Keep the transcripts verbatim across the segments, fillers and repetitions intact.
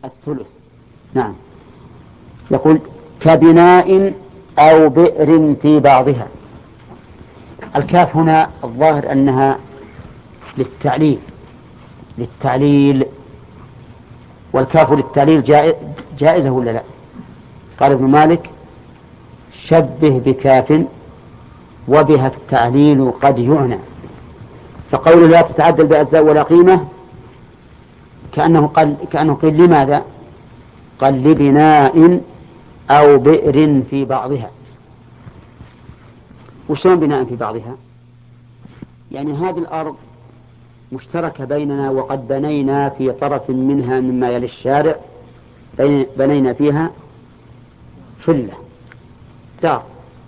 الثلث. نعم. يقول كبناء أو بئر في بعضها. الكاف هنا الظاهر أنها للتعليل للتعليل والكاف للتعليل جائزة ولا لا؟ قال ابن مالك شبه بكاف وبها التعليل قد يعنى. فقول لا تتعدل بأجزاء ولا قيمة كأنه قال كأنه قيل لماذا؟ قال لبناء أو بئر في بعضها. وشلون بناء في بعضها؟ يعني هذه الأرض مشتركة بيننا وقد بنينا في طرف منها مما يلي الشارع بنينا فيها فلة دار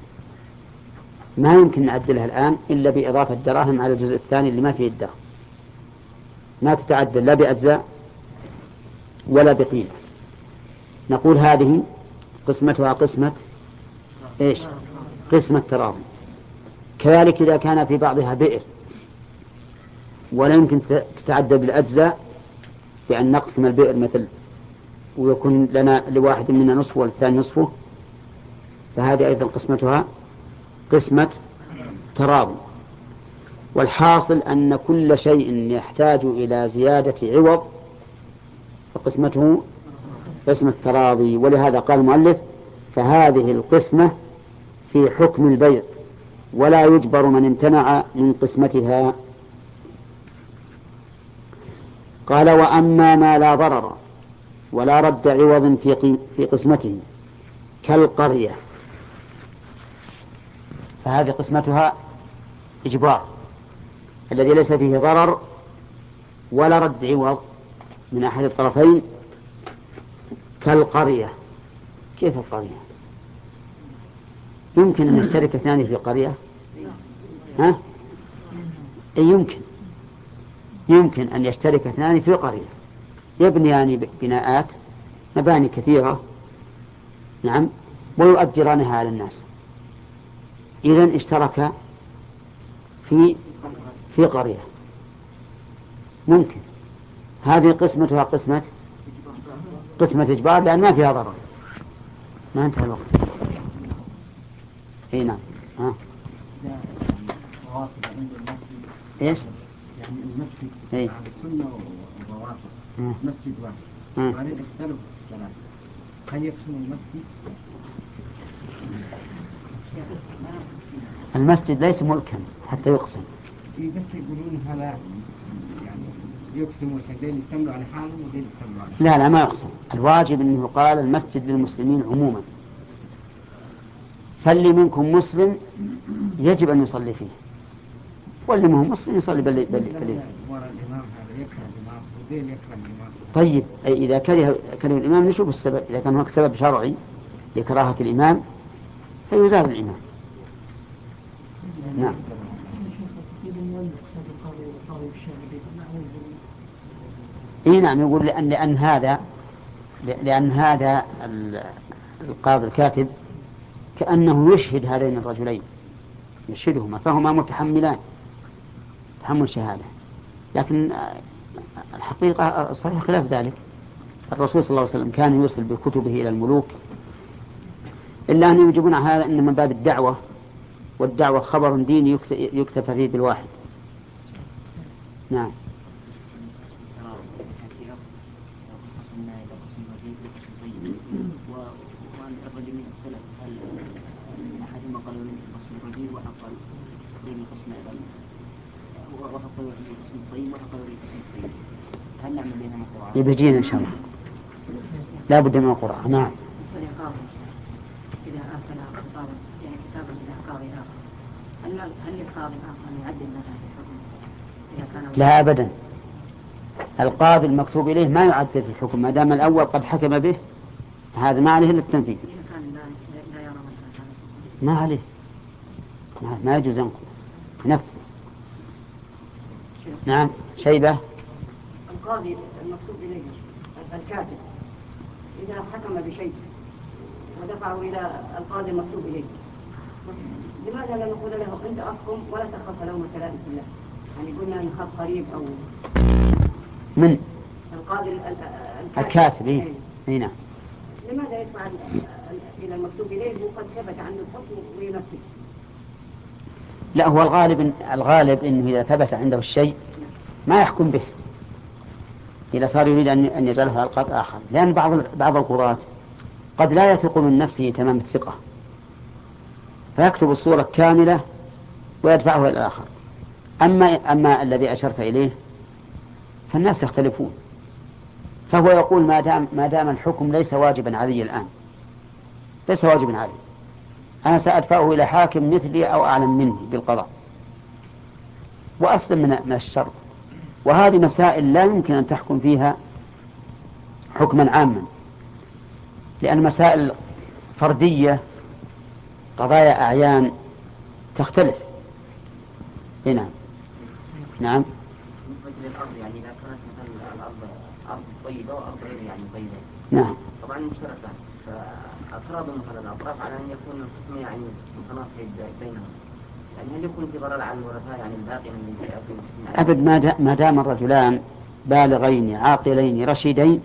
ما يمكن نعدلها الآن إلا بإضافة دراهم على الجزء الثاني اللي ما فيه الدار، ما تتعدل لا بأجزاء ولا بقيمة. نقول هذه قسمتها قسمة إيش؟ قسمة تراضي. كذلك إذا كان في بعضها بئر ولا يمكن تتعدل بالأجزاء بأن نقسم البئر مثل ويكون لنا لواحد منا نصفه والثاني نصفه، فهذه أيضا قسمتها قسمة تراضي. والحاصل أن كل شيء يحتاج إلى زيادة عوض فقسمته قسمة تراضي. ولهذا قال المؤلف فهذه القسمة في حكم البيع ولا يجبر من امتنع من قسمتها. قال وأما ما لا ضرر ولا رد عوض في في قسمته كالقرية فهذه قسمتها إجبار الذي ليس فيه ضرر ولا رد عوض من أحد الطرفين. كالقرية كيف القرية؟ يمكن أن يشترك اثنان في قرية؟ ها؟ أي يمكن يمكن أن يشترك اثنان في قرية يبنيان بناءات مباني كثيرة نعم ويؤجرانها على الناس. إذن اشترك في في قرية ممكن هذه قسمتها قسمة قسمة إجبار لأن ما فيها ضرر. ما انتهى الوقت. اي نعم. ها ايش؟ يعني المسجد اي على السنة والرواتب مسجد واحد وبعدين اختلفوا في الصلاة هل يقسم المسجد؟ المسجد ليس ملكا حتى يقسم. إيه بس يقولون هذا يعني يقسم وشدين يستمروا على حالهم ودين يستمروا على لا لا ما يقسم. الواجب أنه قال المسجد للمسلمين عموما فاللي منكم مسلم يجب أن يصلي فيه واللي منهم مسلم يصلي بل بل بل طيب إذا كره كره الإمام نشوف السبب. إذا كان هناك سبب شرعي لكراهة الإمام فيزال الإمام. نعم. إيه نعم يقول لأن لأن هذا لأن هذا القاضي الكاتب كأنه يشهد هذين الرجلين يشهدهما فهما متحملان تحمل شهادة. لكن الحقيقة الصحيح خلاف ذلك. الرسول صلى الله عليه وسلم كان يوصل بكتبه إلى الملوك إلا أن يجبون على هذا إن من باب الدعوة والدعوة خبر ديني يكتفى فيه بالواحد. نعم. يبجينا إن شاء الله لا بد من القرآن. نعم. إذا أرسل خطابا يعني كتابا إلى قاضي آخر هل هل للقاضي الآخر أن يعدل مثلا في الحكم إذا كان؟ لا أبدا. القاضي المكتوب إليه ما يعدل في الحكم ما دام الأول قد حكم به هذا ما عليه إلا التنفيذ. إذا كان لا يرى مثلا هذا ما عليه ما يجوز ينقض نفذ. نعم. شيبة. القاضي المكتوب إليه الكاتب إذا حكم بشيء ودفعه إلى القاضي المكتوب إليه لماذا لا نقول له أنت أحكم ولا تخاف لومة لائم بالله؟ يعني قلنا نخاف قريب أو من القاضي الكاتب. إيه؟ إيه نعم. لماذا يدفع إلى المكتوب إليه وقد ثبت عنه الحكم وينفذ؟ لا، هو الغالب الغالب إنه إذا ثبت عنده الشيء ما يحكم به إذا صار يريد أن يجعله على القاضي آخر، لأن بعض بعض القضاة قد لا يثق من نفسه تمام الثقة فيكتب الصورة كاملة ويدفعه إلى الآخر. أما أما الذي أشرت إليه فالناس يختلفون، فهو يقول ما دام ما دام الحكم ليس واجبا علي الآن، ليس واجبا علي، أنا سأدفعه إلى حاكم مثلي أو أعلم مني بالقضاء وأسلم من الشر. وهذه مسائل لا يمكن أن تحكم فيها حكما عاما، لأن مسائل فردية قضايا أعيان تختلف. نعم. نعم. بالنسبة للأرض، يعني إذا كانت مثلا الأرض أرض طيبة وأرض غير يعني طيبة، نعم، طبعا مشتركة، فأفراد مثلا الأطراف على أن يكون القسم يعني متناقض بينهم، يعني هل يكون في ضرر على الورثاء يعني الباقي من سيأتون؟ أبد، ما دام الرجلان بالغين عاقلين رشيدين،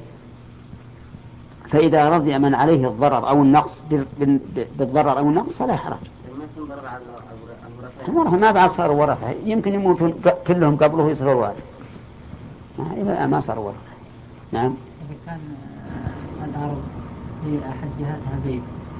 فإذا رضي من عليه الضرر أو النقص بالضرر أو النقص فلا حرج. ما يكون ضرر على الورثاء؟ الورثة ما بعد صاروا ورثة، يمكن يموتون كلهم قبله يصيروا وارث، ما صاروا ورثة. نعم. إذا كان الأرض في أحد جهاتها بيت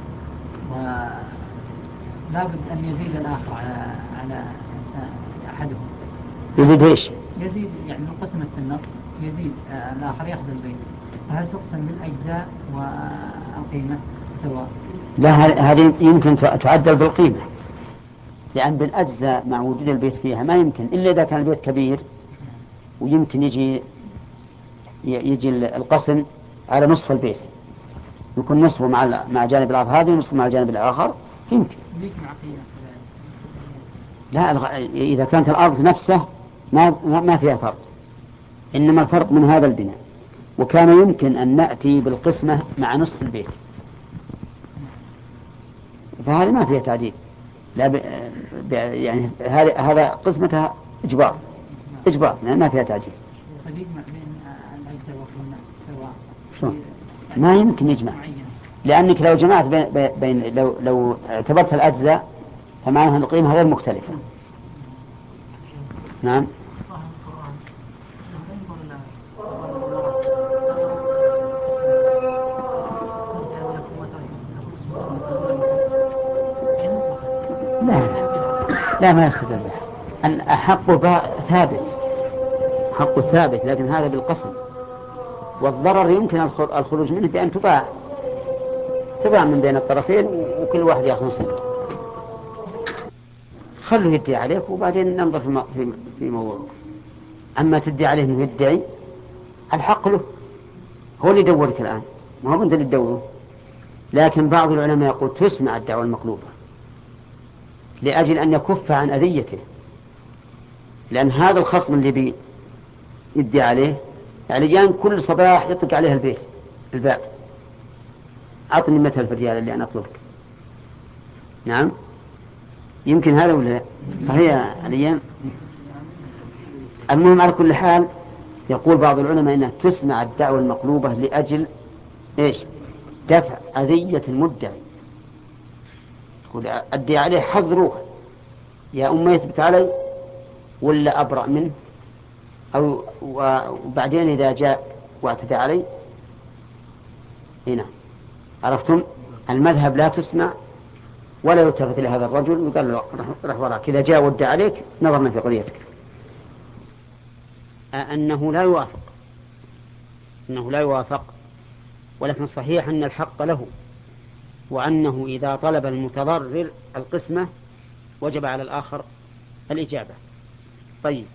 ولا بد أن يزيد الآخر على على أحدهم، يزيد إيش؟ يزيد يعني من قسمة النص يزيد الآخر يأخذ البيت، فهل تقسم بالأجزاء والقيمة سواء؟ لا، هذه يمكن تعدل بالقيمة، لأن بالأجزاء مع وجود البيت فيها ما يمكن إلا إذا كان البيت كبير، ويمكن يجي يجي القسم على نصف البيت، يكون نصفه مع مع جانب الأرض هذه ونصفه مع الجانب الآخر، يمكن. لا، إذا كانت الأرض نفسه ما ما فيها فرق، إنما الفرق من هذا البناء، وكان يمكن أن نأتي بالقسمة مع نصف البيت، فهذا ما فيها تعديل. لا ب... ب... يعني هذا هذا قسمتها إجبار إجبار ما فيها تعديل. ما يمكن يجمع، لأنك لو جمعت بين, بين لو لو اعتبرت الأجزاء فمعناها القيمة غير مختلفة. نعم. لا لا ما يستدل به، أن حقه ثابت، حقه ثابت، لكن هذا بالقسم، والضرر يمكن الخروج منه بأن تباع تباع من بين الطرفين وكل واحد يأخذ نصيبه. خلوا يدعي عليك وبعدين ننظر في في موضوع. أما تدعي عليه إنه يدعي، الحق له، هو اللي يدورك الآن، ما هو أنت اللي تدوره. لكن بعض العلماء يقول تسمع الدعوة المقلوبة لأجل أن يكف عن أذيته، لأن هذا الخصم اللي بيدعي عليه يعني جان كل صباح يطلق عليه البيت الباب، أعطني مثل في الريال اللي أنا أطلبك. نعم، يمكن هذا ولا صحيح عليا. المهم على كل حال يقول بعض العلماء إنها تسمع الدعوة المقلوبة لأجل إيش؟ دفع أذية المدعي. يقول أدي عليه حذروه يا أمي يثبت علي ولا أبرأ منه، أو وبعدين إذا جاء واعتدى علي. هنا عرفتم المذهب، لا تسمع ولا يلتفت لهذا الرجل وقال له رح وراك، إذا جاء ودى عليك نظرنا في قضيتك. أنه لا يوافق أنه لا يوافق ولكن صحيح أن الحق له، وأنه إذا طلب المتضرر القسمة وجب على الآخر الإجابة. طيب،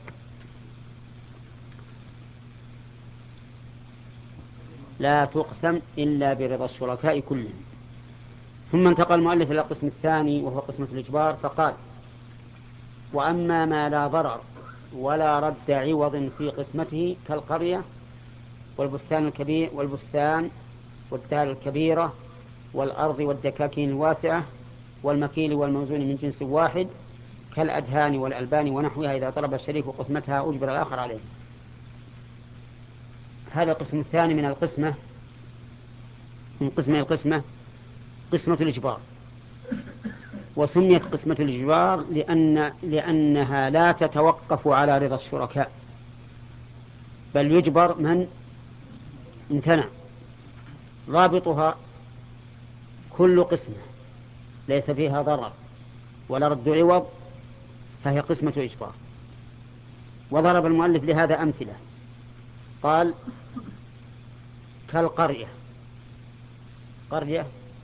لا تقسم إلا برضا الشركاء كلهم. ثم انتقل المؤلف إلى القسم الثاني وهو قسمة الإجبار، فقال: وأما ما لا ضرر ولا رد عوض في قسمته كالقرية والبستان الكبير والبستان والدار الكبيرة والأرض والدكاكين الواسعة والمكيل والموزون من جنس واحد كالأدهان والألبان ونحوها، إذا طلب الشريك قسمتها أجبر الآخر عليه. هذا القسم الثاني من القسمة، من قسمة القسمة قسمة الإجبار. وسميت قسمة الإجبار لأن لأنها لا تتوقف على رضا الشركاء، بل يجبر من امتنع. رابطها كل قسمة ليس فيها ضرر ولا رد عوض فهي قسمة إجبار. وضرب المؤلف لهذا أمثلة، قال كالقرية. قرية،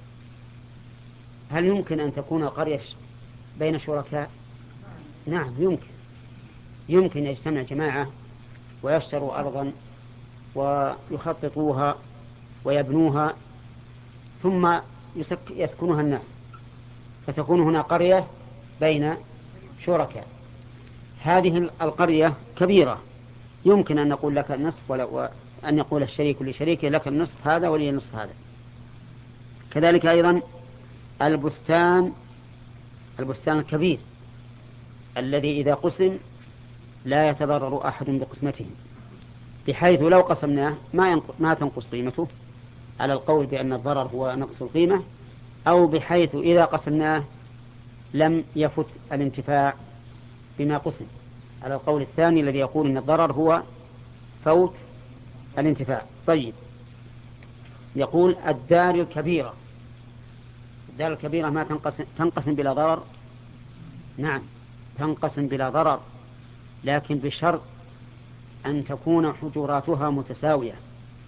هل يمكن أن تكون قرية بين شركاء؟ نعم يمكن. يمكن يجتمع جماعة ويشتروا أرضا ويخططوها ويبنوها ثم يسكنها الناس، فتكون هنا قرية بين شركاء. هذه القرية كبيرة، يمكن أن نقول لك النصف وأن يقول الشريك لشريكه لك النصف هذا ولي النصف هذا. كذلك أيضا البستان، البستان الكبير الذي إذا قسم لا يتضرر أحد بقسمته، بحيث لو قسمناه ما ما تنقص قيمته على القول بأن الضرر هو نقص القيمة، أو بحيث إذا قسمناه لم يفت الانتفاع بما قسم على القول الثاني الذي يقول أن الضرر هو فوت الانتفاع. طيب، يقول الدار الكبيرة. الدار الكبيرة ما تنقسم, تنقسم بلا ضرر؟ نعم تنقسم بلا ضرر، لكن بشرط أن تكون حجراتها متساوية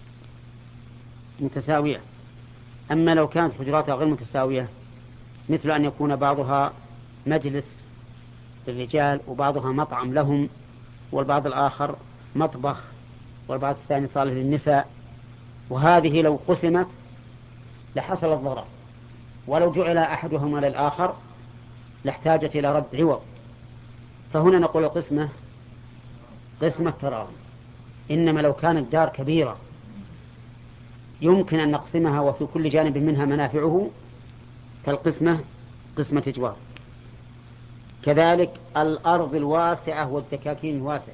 متساوية. أما لو كانت حجراتها غير متساوية، مثل أن يكون بعضها مجلس للرجال وبعضها مطعم لهم والبعض الآخر مطبخ والبعض الثاني صالح للنساء، وهذه لو قسمت لحصل الضرر، ولو جعل أحدهما للآخر لاحتاجت إلى رد عوض. فهنا نقول القسمة قسمة تراضي. إنما لو كانت دار كبيرة يمكن أن نقسمها وفي كل جانب منها منافعه، فالقسمة قسمة إجبار. كذلك الأرض الواسعة والدكاكين الواسعة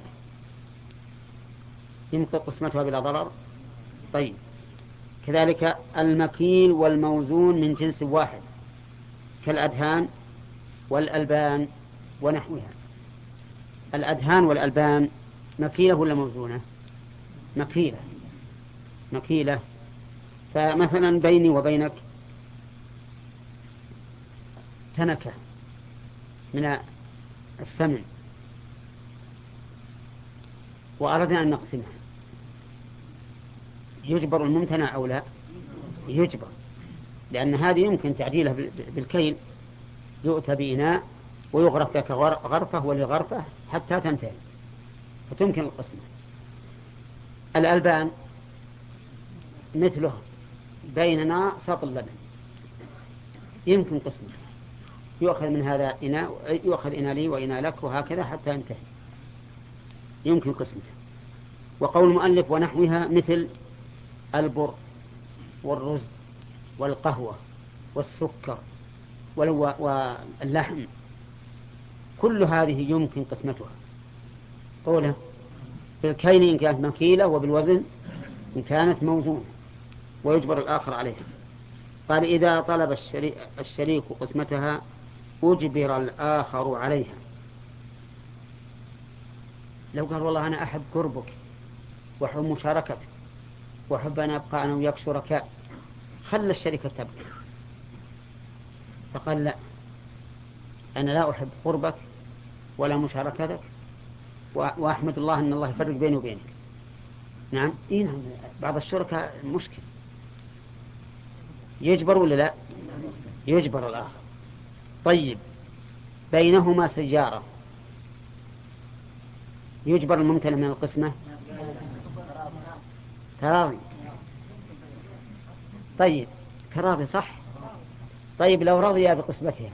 يمكن قسمتها بلا ضرر. طيب، كذلك المكيل والموزون من جنس واحد كالأدهان والألبان ونحوها. الأدهان والألبان مكيلة ولا موزونة؟ مكيلة مكيلة. فمثلا بيني وبينك تنكة من السمن وأردنا أن نقسمها، يجبر الممتنع أو لا؟ يجبر، لأن هذه يمكن تعديلها بالكيل، يؤتى بإناء ويغرف لك غرفة ولغرفة حتى تنتهي، فتمكن القسمة. الألبان مثله، بيننا سط اللبن، يمكن قسمه، يؤخذ من هذا إناء، يؤخذ إناء لي وإناء لك وهكذا حتى ينتهي، يمكن قسمته. وقول المؤلف ونحوها مثل البر والرز والقهوة والسكر واللحم، كل هذه يمكن قسمتها. قوله بالكيل إن كانت مكيلة وبالوزن إن كانت موزونة، ويجبر الآخر عليها. قال إذا طلب الشريك, الشريك قسمتها أجبر الآخر عليها. لو قال والله أنا أحب قربك وأحب مشاركتك وأحب أن أبقى أنا وياك شركاء، خلى الشركة تبقى. فقال لا، أنا لا أحب قربك ولا مشاركتك، وأحمد الله أن الله يفرق بيني وبينك. نعم إيه نعم، بعض الشركاء مشكل، يجبر ولا لا؟ يجبر الآخر. طيب، بينهما سيارة، يجبر الممتنع من القسمة؟ تراضي. طيب تراضي صح. طيب لو رضي بقسمتها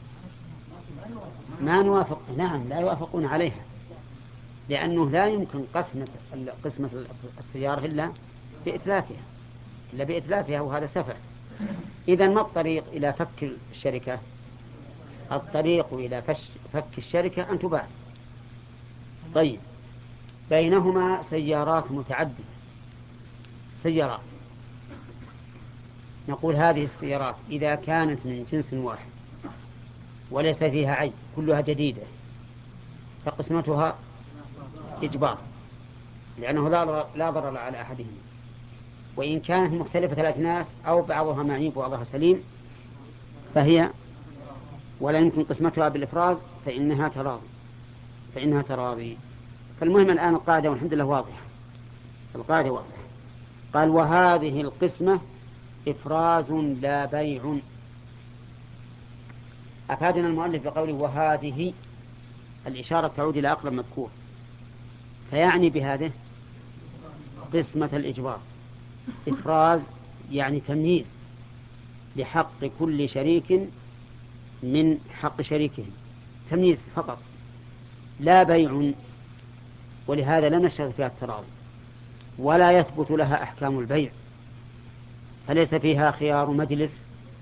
ما نوافق؟ نعم لا يوافقون عليها، لأنه لا يمكن قسمة قسمة السيارة إلا بإتلافها إلا بإتلافها وهذا سفع. إذن ما الطريق إلى فك الشركة؟ الطريق إلى فك الشركة أن تباع. طيب، بينهما سيارات متعددة، سيارات، نقول هذه السيارات إذا كانت من جنس واحد وليس فيها عيب كلها جديدة فقسمتها إجبار، لأنه لا ضرر على أحدهم، وإن كانت مختلفة الأجناس أو بعضها معيب وبعضها سليم فهي ولا يمكن قسمتها بالإفراز فإنها تراضي فإنها تراضي. فالمهم الآن القاعدة والحمد لله واضحة، القاعدة واضحة. قال وهذه القسمة إفراز لا بيع. أفادنا المؤلف بقوله وهذه، الإشارة تعود إلى أقرب مذكور، فيعني بهذه قسمة الإجبار. إفراز يعني تمييز لحق كل شريك من حق شريكه، تمييز فقط لا بيع، ولهذا لم نشترط فيها التراضي ولا يثبت لها أحكام البيع، فليس فيها خيار مجلس،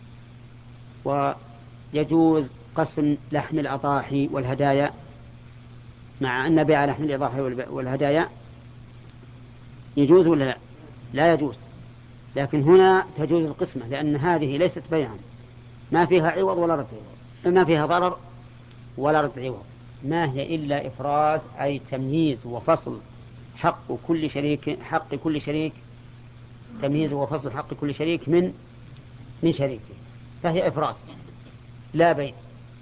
ويجوز قسم لحم الأضاحي والهدايا، مع أن بيع لحم الأضاحي والهدايا يجوز ولا لا؟ لا يجوز، لكن هنا تجوز القسمة لأن هذه ليست بيعا، ما فيها عوض ولا رد عوض، ما فيها ضرر ولا رد عوض، ما هي إلا إفراز أي تمييز وفصل حق كل شريك حق كل شريك تمييز وفصل حق كل شريك من من شريكه، فهي إفراز لا بيع.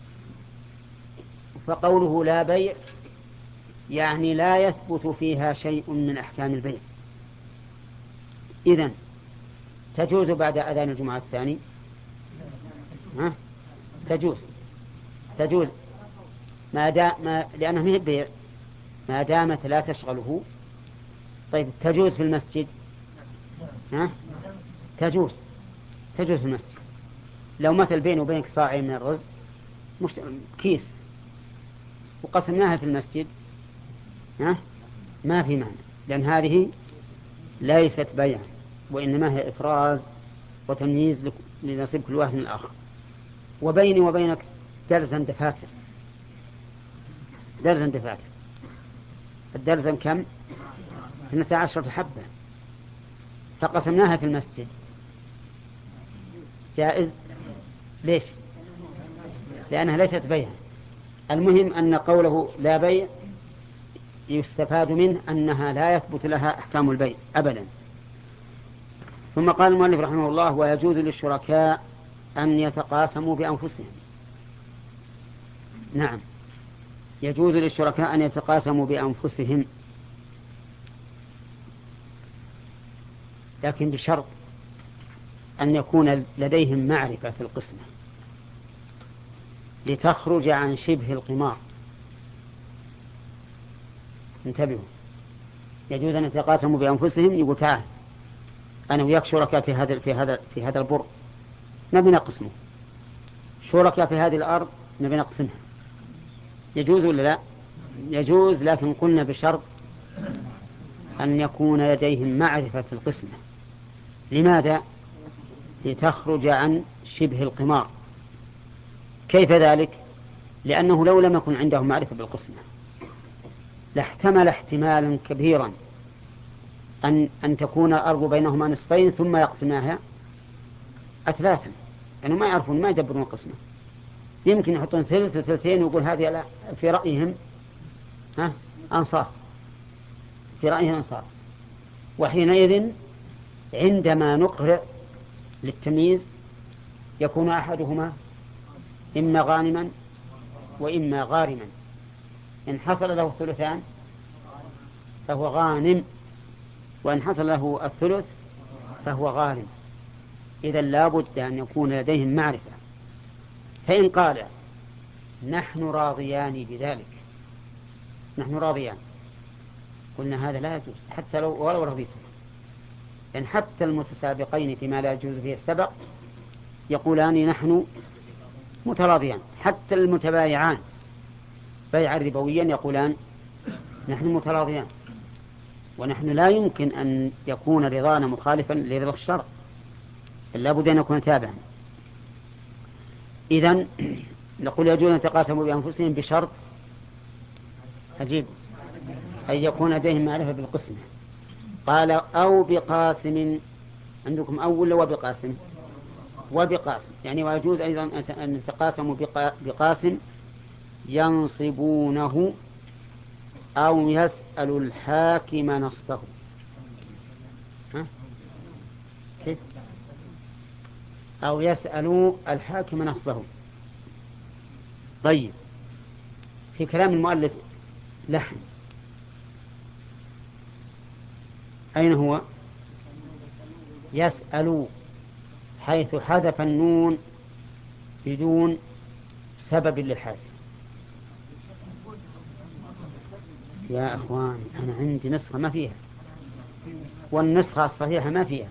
فقوله لا بيع يعني لا يثبت فيها شيء من أحكام البيع. إذن تجوز بعد أذان الجمعة الثاني؟ ها؟ تجوز تجوز ما دام ما لأنه ما هي بيع ما دامت لا تشغله. طيب تجوز في المسجد؟ ها؟ تجوز تجوز في المسجد. لو مثل بيني وبينك صاع من الرز مش كيس وقسمناها في المسجد، ها؟ ما في معنى، لأن هذه ليست بيعا وإنما هي إفراز وتمييز لنصيب كل واحد من الآخر. وبيني وبينك درزا دفاتر درزا دفاتر الدرزا كم؟ اثنتا عشرة حبة، فقسمناها في المسجد، جائز. ليش؟ لأنها ليست بيعا. المهم أن قوله لا بيع يستفاد منه أنها لا يثبت لها أحكام البيع أبدا. ثم قال المؤلف رحمه الله ويجوز للشركاء أن يتقاسموا بأنفسهم. نعم، يجوز للشركاء أن يتقاسموا بأنفسهم، لكن بشرط أن يكون لديهم معرفة في القسمة لتخرج عن شبه القمار. انتبهوا، يجوز أن يتقاسموا بأنفسهم، يقول تعال أنا وياك شركاء في هذا في هذا في هذا البر نبي نقسمه، شركاء في هذه الأرض نبي نقسمها، يجوز ولا لا؟ يجوز، لكن قلنا بشرط أن يكون لديهم معرفة في القسمة. لماذا؟ لتخرج عن شبه القمار. كيف ذلك؟ لأنه لو لم يكن عندهم معرفة بالقسمة لاحتمل احتمالا كبيرا أن, أن تكون الأرض بينهما نصفين ثم يقسماها أثلاثا، يعني ما يعرفون ما يدبرون القسمة، يمكن يحطون ثلث وثلثين ويقول هذه في رأيهم ها أنصاف، في رأيهم أنصاف. وحينئذ عندما نقرأ للتمييز يكون أحدهما إما غانما وإما غارما، إن حصل له الثلثان فهو غانم، وإن حصل له الثلث فهو غارم. إذا لا بد أن يكون لديهم معرفة. فإن قال نحن راضيان بذلك، نحن راضيان، قلنا هذا لا يجوز حتى لو ولو رضيتم، لأن حتى المتسابقين فيما لا يجوز فيه السبق يقولان نحن متراضيان، حتى المتبايعان بيعا ربويا يقولان نحن متراضيان. ونحن لا يمكن أن يكون رضانا مخالفا لرضا الشرع، لا بد أن يكون تابعا. إذن نقول يجوز أن يتقاسموا بأنفسهم بشرط عجيب أن يكون لديهم معرفة بالقسمة. قال أو بقاسم، عندكم أو ولا وبقاسم؟ وبقاسم، يعني ويجوز أيضا أن يتقاسموا بقاسم ينصبونه أو يسأل الحاكم نصبه. ها؟ كيف؟ أو يسأل الحاكم نصبه. طيب، في كلام المؤلف لحن، أين هو؟ يسأل، حيث حذف النون بدون سبب للحذف. يا أخوان أنا عندي نسخة ما فيها، والنسخة الصحيحة ما فيها.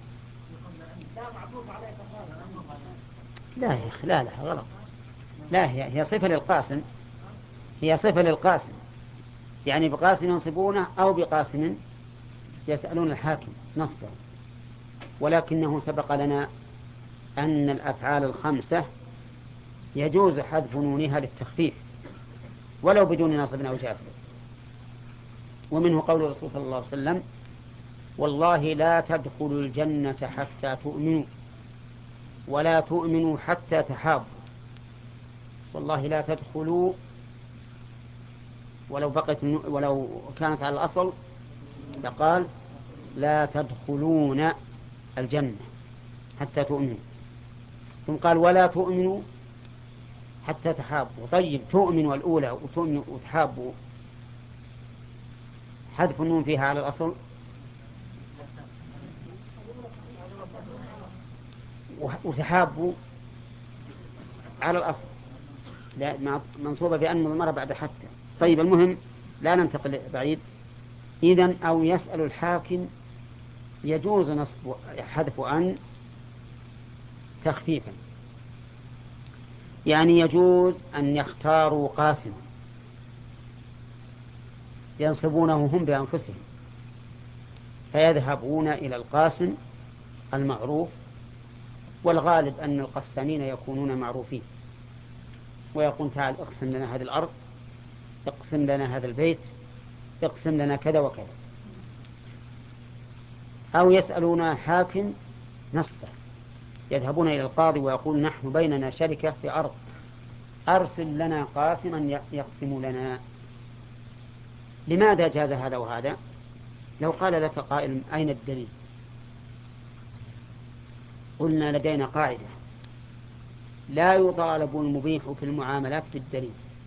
لا يا أخي، لا لا غلط. لا، هي هي صفة للقاسم، هي صفة للقاسم، يعني بقاسم ينصبونه أو بقاسم يسألون الحاكم نصبه. ولكنه سبق لنا أن الأفعال الخمسة يجوز حذف نونها للتخفيف ولو بدون نصب أو جازم. ومنه قول الرسول صلى الله عليه وسلم: والله لا تدخلوا الجنة حتى تؤمنوا ولا تؤمنوا حتى تحابوا. والله لا تدخلوا، ولو بقت ولو كانت على الأصل لقال لا تدخلون الجنة حتى تؤمنوا، ثم قال ولا تؤمنوا حتى تحابوا. طيب، تؤمنوا الأولى وتؤمنوا وتحابوا، حذف النون فيها على الأصل، وتحابوا على الأصل لا منصوبة بأن مضمرة بعد حتى. طيب، المهم لا ننتقل بعيد. إذن أو يسأل الحاكم يجوز نصب حذف أن تخفيفا، يعني يجوز أن يختاروا قاسما ينصبونه هم بأنفسهم، فيذهبون إلى القاسم المعروف، والغالب أن القسامين يكونون معروفين، ويقول: تعال اقسم لنا هذه الأرض، اقسم لنا هذا البيت، اقسم لنا كذا وكذا. أو يسألون حاكم نصبه، يذهبون إلى القاضي ويقول: نحن بيننا شركة في أرض، أرسل لنا قاسما يقسم لنا. لماذا جاز هذا وهذا؟ لو قال لك قائل: أين الدليل؟ قلنا لدينا قاعدة: لا يطالب المبيح في المعاملات بالدليل.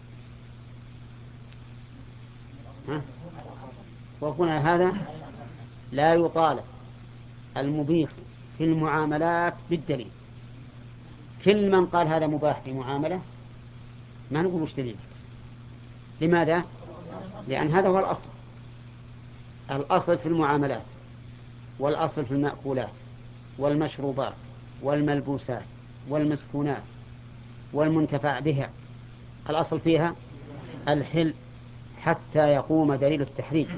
ها؟ وقلنا هذا لا يطالب المبيح في المعاملات بالدليل. كل من قال هذا مباح في معاملة ما نقول وش دليل. لماذا؟ لأن هذا هو الأصل. الأصل في المعاملات والأصل في المأكولات والمشروبات والملبوسات والمسكونات والمنتفع بها، الأصل فيها الحل حتى يقوم دليل التحريم،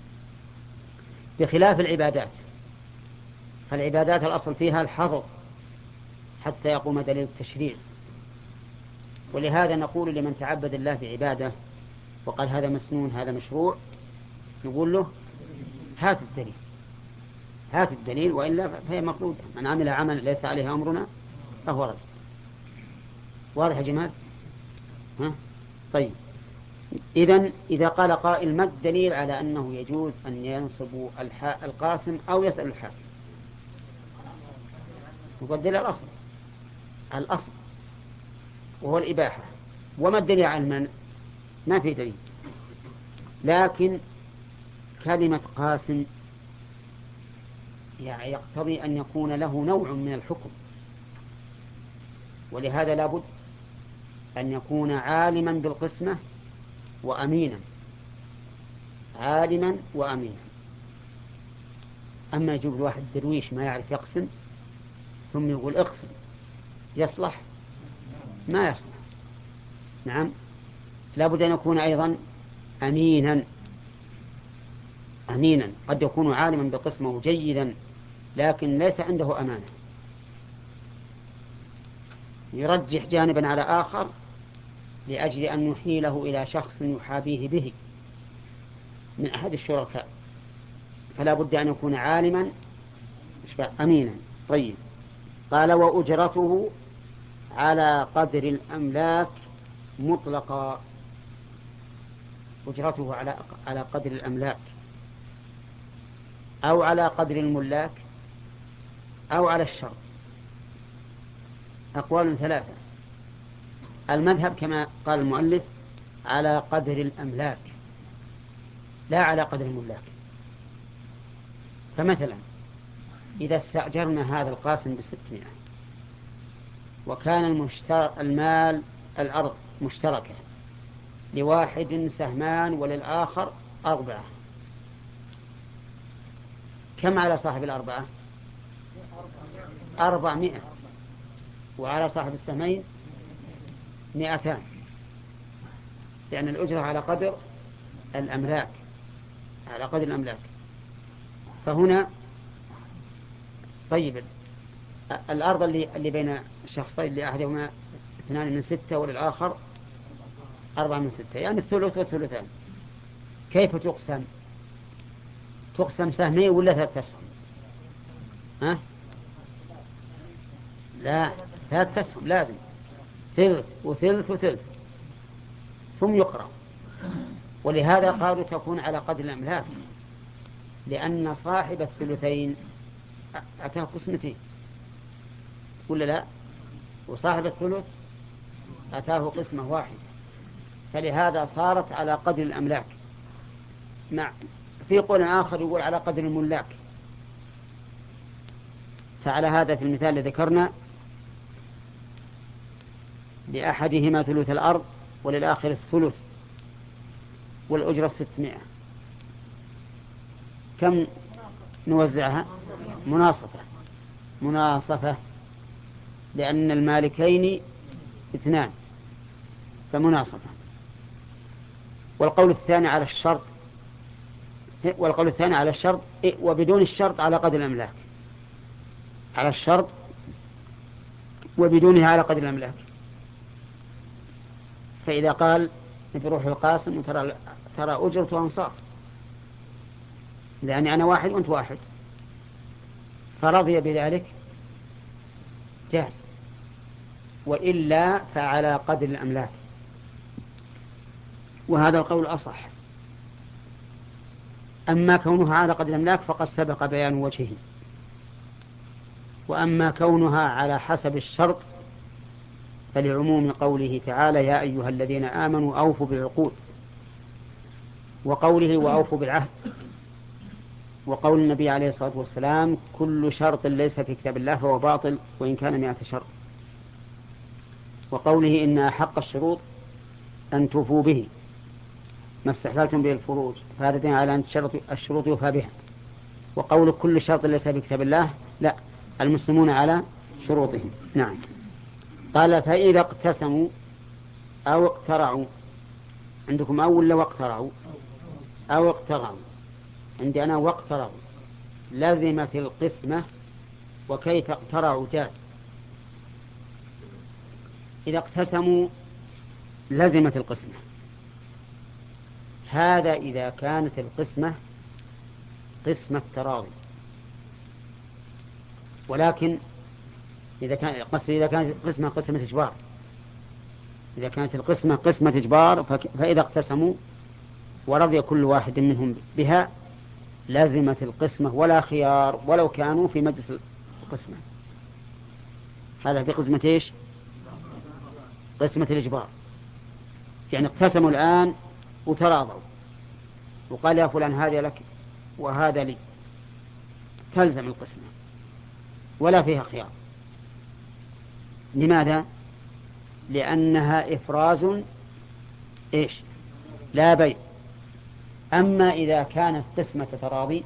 بخلاف العبادات. فالعبادات الأصل فيها الحظر حتى يقوم دليل التشريع. ولهذا نقول لمن تعبد الله بعبادة وقال هذا مسنون هذا مشروع، نقول له: هات الدليل، هات الدليل، وإلا فهي مردودة. من عمل عملا ليس عليه أمرنا فهو رد. واضح يا جماعة؟ ها؟ طيب، إذن إذا قال قائل: ما الدليل على أنه يجوز أن ينصب القاسم أو يسأل الحاكم؟ نقدر الأصل، الأصل وهو الإباحة. وما الدليل على المنع؟ ما في دليل، لكن كلمة قاسم يعني يقتضي أن يكون له نوع من الحكم، ولهذا لابد أن يكون عالما بالقسمة وأمينا، عالما وأمينا. أما يجيب الواحد درويش ما يعرف يقسم ثم يقول اقسم، يصلح؟ ما يصلح. نعم، لابد أن يكون أيضا أمينا. أمينا قد يكون عالما بقسمه جيدا لكن ليس عنده أمانة، يرجح جانبا على آخر لأجل أن يحيله إلى شخص يحابيه به من أحد الشركاء، فلا بد أن يكون عالما أمينا. طيب، قال وأجرته على قدر الأملاك مطلقا. أجرته على على قدر الأملاك أو على قدر الملاك أو على الشرط. أقوال ثلاثة. المذهب كما قال المؤلف على قدر الأملاك لا على قدر الملاك. فمثلا إذا استأجرنا هذا القاسم بستمائة وكان المشتر... المال الأرض مشتركة، لواحد سهمان وللآخر أربعة، كم على صاحب الأربعة؟ أربعمائة، وعلى صاحب السهمين مئتان، لأن الأجرة على قدر الأملاك على قدر الأملاك. فهنا طيب الأرض اللي, اللي بين الشخصين لأحدهما اثنان من ستة وللآخر أربعة من ستة، يعني الثلث والثلثان. كيف تقسم؟ تقسم سهمين ولا ثلاث أسهم؟ ها؟ لا، ثلاث أسهم لازم، ثلث وثلث وثلث ثم يقرأ. ولهذا قالوا تكون على قدر الأملاك، لأن صاحب الثلثين أتاه قسمتين ولا لا، وصاحب الثلث أتاه قسمة واحدة، فلهذا صارت على قدر الأملاك. مع في قول آخر يقول على قدر الملاك. فعلى هذا في المثال الذي ذكرنا لأحدهما ثلث الأرض وللآخر الثلث والأجرة ستمائة، كم نوزعها؟ مناصفة مناصفة لأن المالكين اثنان فمناصفة. والقول الثاني على الشرط والقول الثاني على الشرط وبدون الشرط على قدر الأملاك، على الشرط وبدونها على قدر الأملاك. فإذا قال بروح القاسم وترى ترى أجرته أنصاف، لأني أنا واحد وأنت واحد، فرضي بذلك جاز، وإلا فعلى قدر الأملاك، وهذا القول أصح. أما كونها على قدر الأملاك فقد سبق بيان وجهه، وأما كونها على حسب الشرط فلعموم قوله تعالى يا أيها الذين آمنوا أوفوا بالعقود، وقوله وأوفوا بالعهد، وقول النبي عليه الصلاة والسلام كل شرط ليس في كتاب الله فهو باطل وإن كان مئة شرط، وقوله إن حق الشروط أن توفوا به ما استحللتم به الفروج، فهذا دين على أن الشروط يوفى بها. وقول كل شرط ليس في كتاب الله لا، المسلمون على شروطهم. نعم. قال فإذا اقتسموا أو اقترعوا، عندكم أو ولا واقترعوا؟ أو اقترعوا، عندي أنا واقترعوا، لزمت القسمة. وكيف اقترعوا جاز. إذا اقتسموا لزمت القسمة، هذا إذا كانت القسمة قسمة تراضي. ولكن إذا كان قصدي إذا كانت القسمة قسمة إجبار، إذا كانت القسمة قسمة إجبار فإذا اقتسموا ورضي كل واحد منهم بها لازمت القسمة ولا خيار ولو كانوا في مجلس القسمة. هذا في قسمة إيش؟ قسمة الإجبار. يعني اقتسموا الآن وتراضوا وقال يا فلان هذا لك وهذا لي، تلزم القسمة ولا فيها خيار. لماذا؟ لأنها إفراز إيش؟ لا بيع. أما إذا كانت قسمة تراضي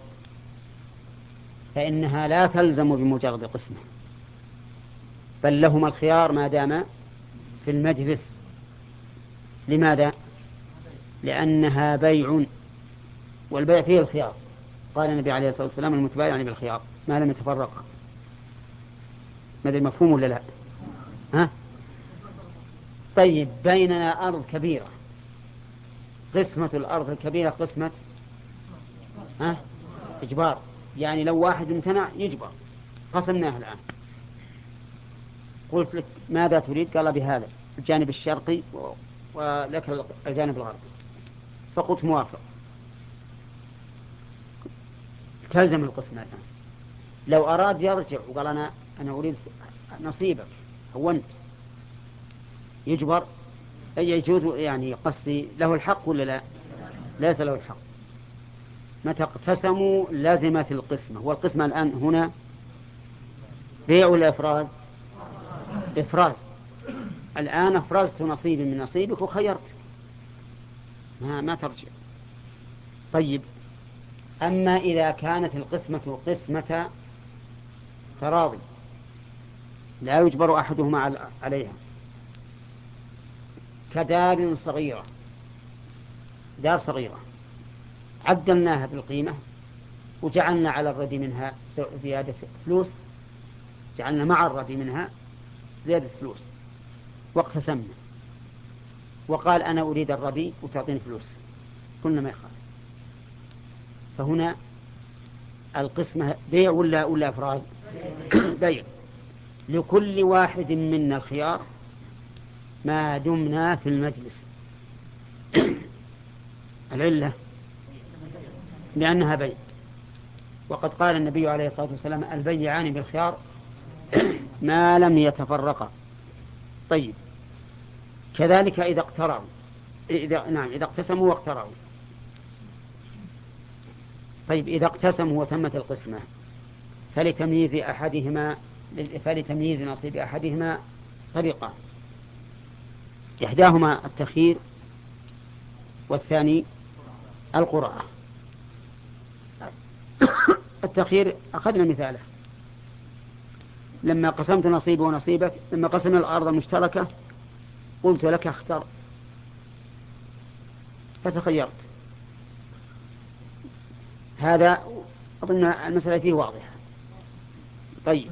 فإنها لا تلزم بمجرد قسمة، بل لهما الخيار ما دام في المجلس. لماذا؟ لأنها بيع، والبيع فيه الخيار. قال النبي عليه الصلاة والسلام المتبايعان بالخيار ما لم يتفرقا. ماذا المفهوم ولا لا؟ ها؟ طيب بيننا أرض كبيرة، قسمة الأرض الكبيرة قسمة ها؟ إجبار، يعني لو واحد امتنع يجبر. قسمناه الآن، قلت لك ماذا تريد؟ قال بهذا الجانب الشرقي ولك الجانب الغربي، فقلت موافق، تلزم القسمة الآن. لو أراد يرجع وقال أنا أنا أريد نصيبك هونت، يجبر؟ أي يجوز؟ يعني قصدي له الحق ولا لا؟ ليس له الحق. متى اقتسموا لازمت القسمة. والقسمة الآن هنا بيع ولا إفراز؟ إفراز. الآن أفرزت نصيبي من نصيبك وخيرتك، ما, ما ترجع. طيب، أما إذا كانت القسمة قسمة تراضي لا يجبر أحدهما عليها، كدار صغيرة، دار صغيرة عدلناها بالقيمة وجعلنا على الردي منها زيادة فلوس، جعلنا مع الردي منها زيادة فلوس واقتسمنا، وقال أنا أريد الردي وتعطيني فلوس، قلنا ما يخالف. فهنا القسمة بيع ولا ولا إفراز؟ بيع. لكل واحد منا الخيار ما دمنا في المجلس. العلة لأنها بيع، وقد قال النبي عليه الصلاة والسلام البيعان بالخيار ما لم يتفرقا. طيب، كذلك إذا اقترعوا، إذا نعم إذا اقتسموا واقترعوا. طيب، إذا اقتسموا وتمت القسمة فلتمييز أحدهما فلتمييز نصيب أحدهما طريقة، إحداهما التخيير والثاني القرعة. التخيير أخذنا مثاله لما قسمت نصيبه ونصيبك، لما قسمنا الأرض المشتركة قلت لك اختر فتخيرت. هذا أظن المسألة فيه واضحة. طيب،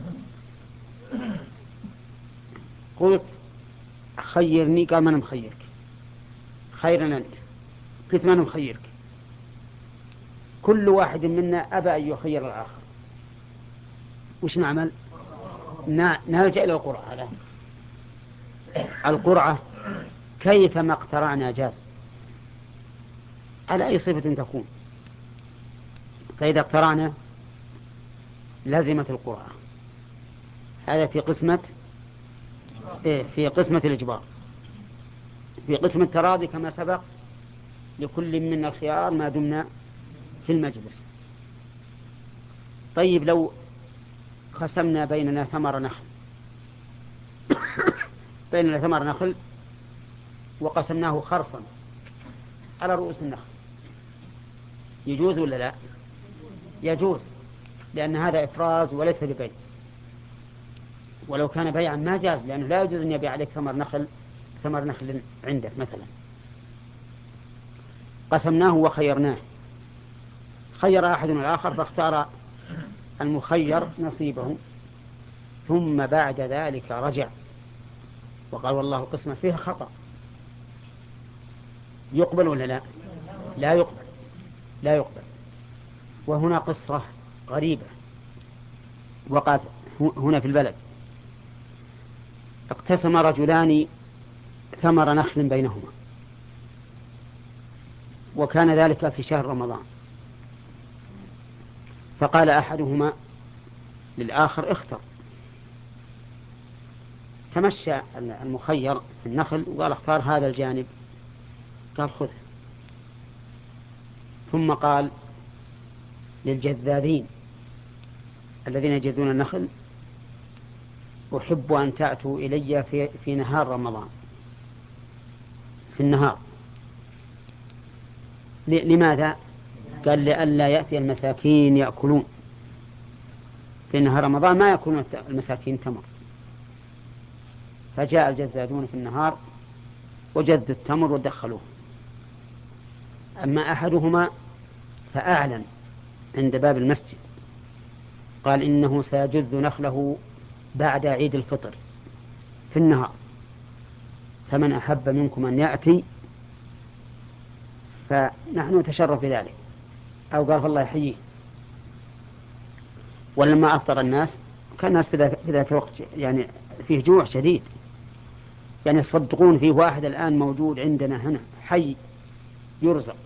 قلت خيرني، قال ما أنا مخيرك، خيرا أنت. قلت ما أنا مخيرك. كل واحد منا أبى أن يخير الآخر، وش نعمل؟ نلجأ إلى القرعة. الآن القرعة كيفما اقترعنا جاز، على أي صفة تكون. فإذا اقترعنا لازمت القرعة. هذا في قسمة إيه؟ في قسمة الإجبار. في قسمة التراضي كما سبق لكل منا الخيار ما دمنا في المجلس. طيب، لو قسمنا بيننا ثمر نخل بيننا ثمر نخل وقسمناه خرصا على رؤوس النخل، يجوز ولا لا؟ يجوز، لأن هذا إفراز وليس ببيع. ولو كان بيعا ما جاز، لأنه لا يجوز أن يبيع عليك ثمر نخل ثمر نخل عندك مثلا. قسمناه وخيرناه، خير أحدنا الآخر فاختار المخير نصيبه، ثم بعد ذلك رجع وقال والله قسمة فيها خطأ، يقبل ولا لا؟ لا يقبل، لا يقبل. وهنا قصة غريبة وقعت هنا في البلد. اقتسم رجلان ثمر نخل بينهما، وكان ذلك في شهر رمضان. فقال أحدهما للآخر اختر. تمشى المخير في النخل وقال اختار هذا الجانب، قال خذ. ثم قال للجذاذين الذين يجذون النخل أحب أن تأتوا إلي في, في نهار رمضان، في النهار. لماذا؟ قال لئلا يأتي المساكين يأكلون، في نهار رمضان ما يأكلون المساكين تمر. فجاء الجذاذون في النهار وجذوا التمر ودخلوه. أما أحدهما فأعلن عند باب المسجد قال إنه سيجذ نخله بعد عيد الفطر في النهار، فمن أحب منكم أن يأتي فنحن نتشرف بذلك. أو قال فالله يحييه ولما أفطر الناس كان الناس في ذاك الوقت يعني فيه جوع شديد، يعني يصدقون فيه واحد الآن موجود عندنا هنا حي يرزق،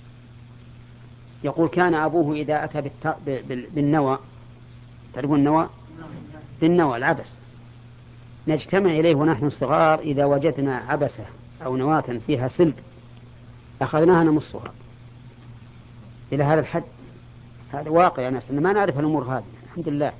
يقول كان أبوه إذا أتى بالنوى، تعرفون النوى؟ بالنوى العبس، نجتمع إليه ونحن صغار إذا وجدنا عبسة أو نواة فيها سلب أخذناها نمصها إلى هذا الحد. هذا واقع يا ناس، ما نعرف الأمور هذه الحمد لله.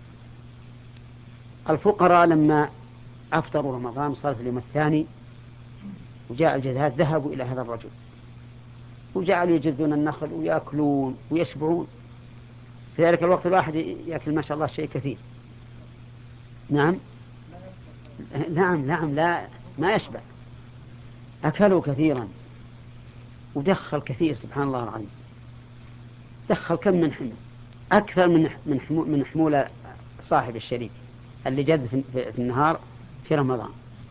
الفقراء لما أفطروا رمضان صار في اليوم الثاني وجاء الجزاء ذهبوا إلى هذا الرجل وجعلوا يجذون النخل ويأكلون ويشبعون. في ذلك الوقت الواحد يأكل ما شاء الله شيء كثير. نعم نعم نعم لا ما يشبع، أكلوا كثيرا ودخل كثير سبحان الله العظيم، دخل كم من حمل أكثر من من من حمولة صاحب الشريك اللي جد في النهار في رمضان.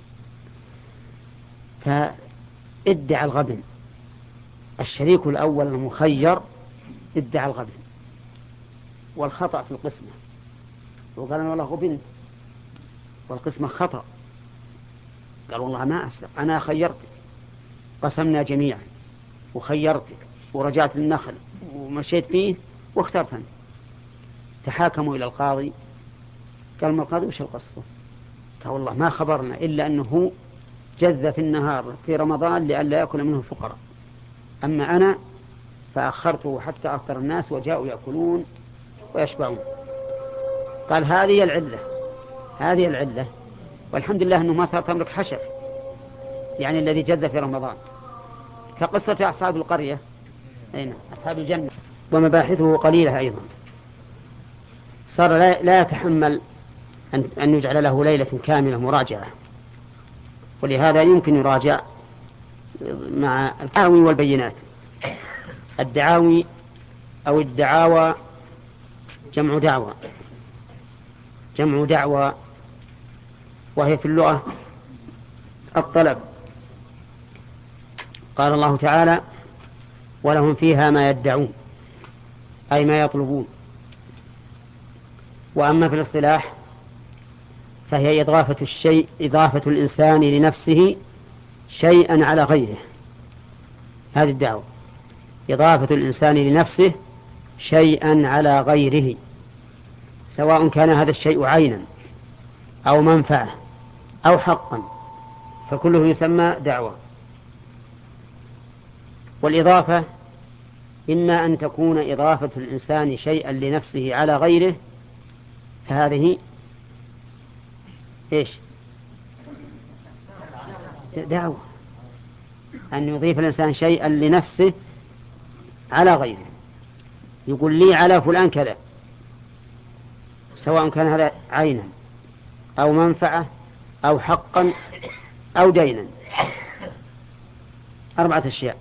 فادعى الغبن، الشريك الأول المخير ادعى الغبن والخطأ في القسمة، وقال أنا والله غبنت والقسمة خطأ. قال والله ما أسرق، أنا خيرتك، قسمنا جميعا وخيرتك ورجعت للنخل ومشيت فيه واخترتني. تحاكموا إلى القاضي، قال ما القاضي وش القصة؟ قال والله ما خبرنا إلا أنه جذ في النهار في رمضان لئلا يأكل منه الفقراء، أما أنا فأخرته حتى أفطر الناس وجاءوا يأكلون ويشبعون. قال هذه العلة، هذه العلة، والحمد لله أنه ما صار تملك حشف يعني الذي جذ في رمضان، كقصة أصحاب القرية أين أصحاب الجنة، ومباحثه قليلة أيضا. صار لا يتحمل أن يجعل له ليلة كاملة مراجعة، ولهذا يمكن يراجع مع الدعاوي والبينات. الدعاوي أو الدعاوى جمع دعوى، جمع دعوى، وهي في اللغة الطلب. قال الله تعالى ولهم فيها ما يدعون، أي ما يطلبون. وأما في الاصطلاح فهي إضافة الشيء، إضافة الإنسان لنفسه شيئا على غيره. هذه الدعوة إضافة الإنسان لنفسه شيئا على غيره، سواء كان هذا الشيء عينا أو منفعة أو حقا، فكله يسمى دعوة. والإضافة إما أن تكون إضافة الإنسان شيئا لنفسه على غيره، فهذه إيش؟ دعوة، أن يضيف الإنسان شيئا لنفسه على غيره. يقول لي على فلان كذا، سواء كان هذا عينا أو منفعة أو حقا أو دينا، أربعة أشياء.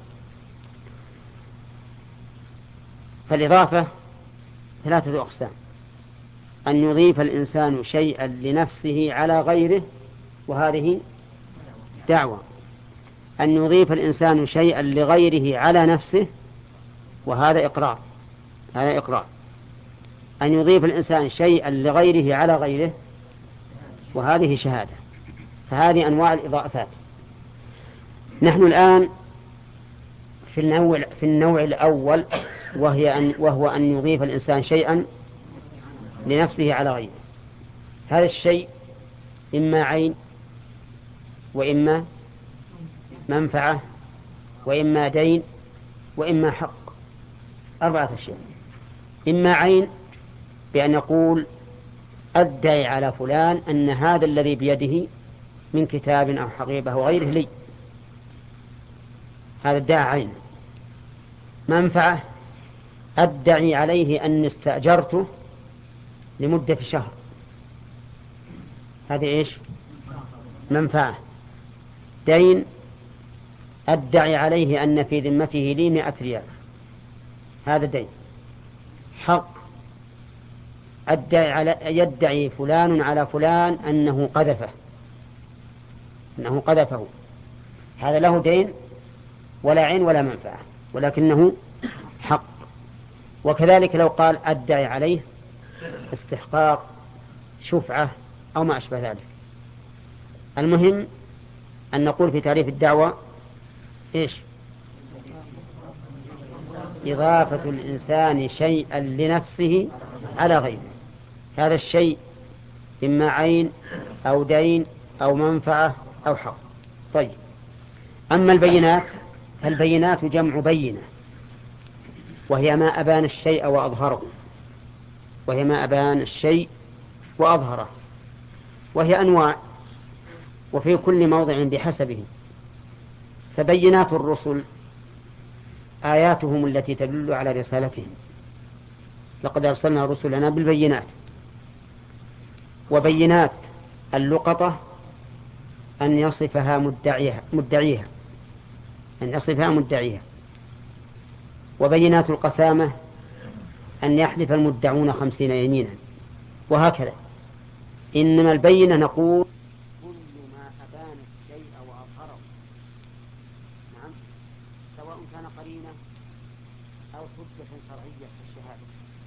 فالإضافة ثلاثة أقسام: أن يضيف الإنسان شيئا لنفسه على غيره، وهذه دعوة. أن يضيف الإنسان شيئا لغيره على نفسه، وهذا إقرار، هذا إقرار. أن يضيف الإنسان شيئا لغيره على غيره، وهذه شهادة. فهذه أنواع الإضافات. نحن الآن في النوع, في النوع الأول، وهي أن وهو أن يضيف الإنسان شيئا لنفسه على غيره. هذا الشيء إما عين وإما منفعة وإما دين وإما حق، أربعة أشياء. إما عين بأن يقول أدعي على فلان أن هذا الذي بيده من كتاب أو حقيبة أو غيره لي، هذا ادعى عين. منفعة أدعي عليه أن استأجرته لمدة شهر، هذه إيش؟ منفعة. دين أدعي عليه أن في ذمته لي مئة ريال، هذا دين. حق أدعي على يدعي فلان على فلان أنه قذفه أنه قذفه هذا له دين ولا عين ولا منفعة، ولكنه حق. وكذلك لو قال أدعي عليه استحقاق شفعة أو ما أشبه ذلك. المهم أن نقول في تعريف الدعوة إيش؟ إضافة الإنسان شيئا لنفسه على غيره. هذا الشيء إما عين أو دين أو منفعة أو حق. طيب، أما البينات فالبينات جمع بينة، وهي ما أبان الشيء وأظهره وهي ما أبان الشيء وأظهره وهي أنواع، وفي كل موضع بحسبه. فبينات الرسل آياتهم التي تدل على رسالتهم، لقد أرسلنا رسلنا بالبينات. وبينات اللقطة أن يصفها مدعيها, مدعيها أن يصفها مدعيها. وبينات القسامة أن يحلف المدعون خمسين يمينا، وهكذا. إنما البينة نقول كل ما أبان الشيء وأظهره، نعم، سواء كان قرينة أو حجة شرعية في الشهادة.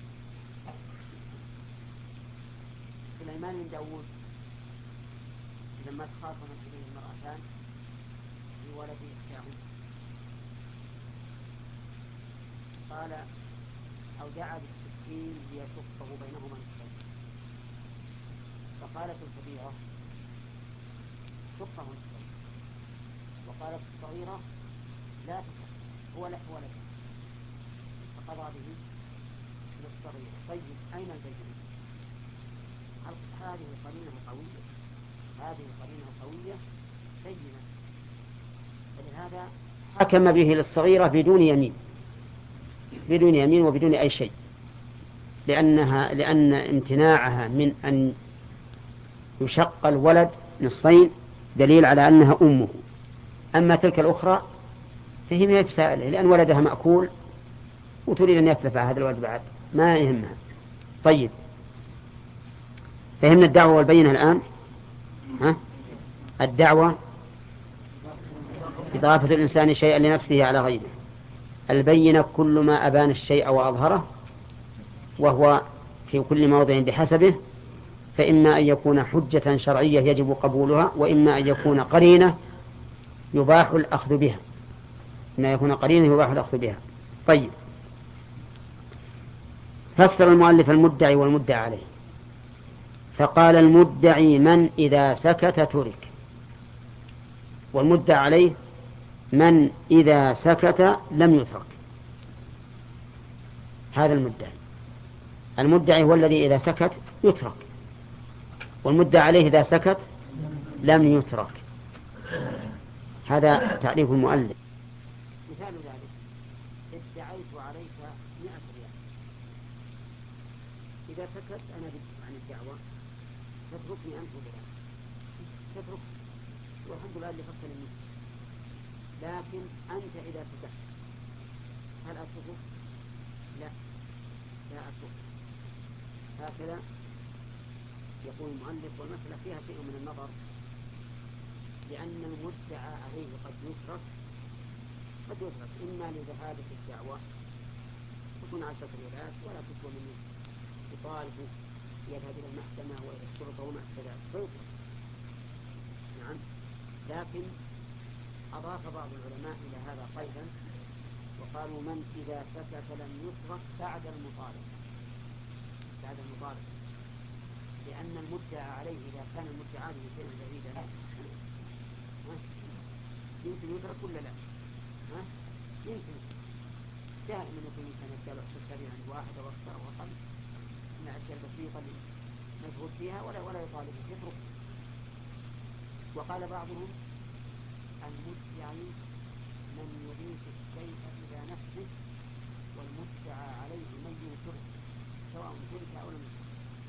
سليمان بن داود لما تخاصمت إليه المرأتان في ولد إحداهما قال أو دعا بالسكين ليشقه بينهما نصفين، فقالت الكبيرة شقه نصفين، وقالت الصغيرة لا تشق هو له ولد، فقضى به للصغيرة. طيب، أين البينة؟ هذه قرينة قوية، هذه قرينة قوية بينة، فلهذا حكم به للصغيرة بدون يمين، بدون يمين وبدون أي شيء، لأنها لأن امتناعها من أن يشق الولد نصفين دليل على أنها أمه. أما تلك الأخرى فهي ما بسائلة، لأن ولدها مأكول وتريد أن يتلف هذا الولد بعد، ما يهمها. طيب، فهمنا الدعوة والبينة الآن. ها؟ الدعوة إضافة الإنسان شيئا لنفسه على غيره. البينة كل ما أبان الشيء وأظهره، وهو في كل موضع بحسبه، فإما أن يكون حجة شرعية يجب قبولها، وإما أن يكون قرينة يباح الأخذ بها، إما يكون قرينة يباح الأخذ بها. طيب، فسر المؤلف المدعي والمدعى عليه، فقال المدعي من إذا سكت ترك، والمدعى عليه من إذا سكت لم يترك. هذا المدعي. المدعي هو الذي إذا سكت يترك، والمدعى عليه إذا سكت لم يترك. هذا تعريف المؤلف. مثال ذلك: ادعيت عليك مئة ريال. إذا سكت أنا عن الدعوة تتركني أنت ريال، تترك والحمد لله اللي فكر منه. لكن أنت إذا سكت هل أتركك؟ لا، لا أترك. هكذا يقول المؤلف. والمسألة فيها شيء من النظر، لأن المدعى عليه قد يترك قد يترك إما لذهابة الدعوة تكون عشرة ريالات ولا تكون منه يطالبه يذهب إلى المحكمة وإلى الشرطة وما أشبه فيترك. نعم، لكن أضاف بعض العلماء إلى هذا قيدا وقالوا من إذا سكت لم يترك بعد المطالبة، بعد المطالبة، لأن المدعى عليه إذا كان المدعى عليه شيئا بعيدا يمكن يترك ولا لا؟ ها؟ يمكن دائما يكون الإنسان يتبع تشتري عند واحد أو أكثر وأقل من الأشياء البسيطة اللي مجهود فيها ولا ولا يطالب يترك. وقال بعضهم المدعي من يضيف الشيء إلى نفسه، والمدعى عليه من يترك سواء ترك أو لم يترك.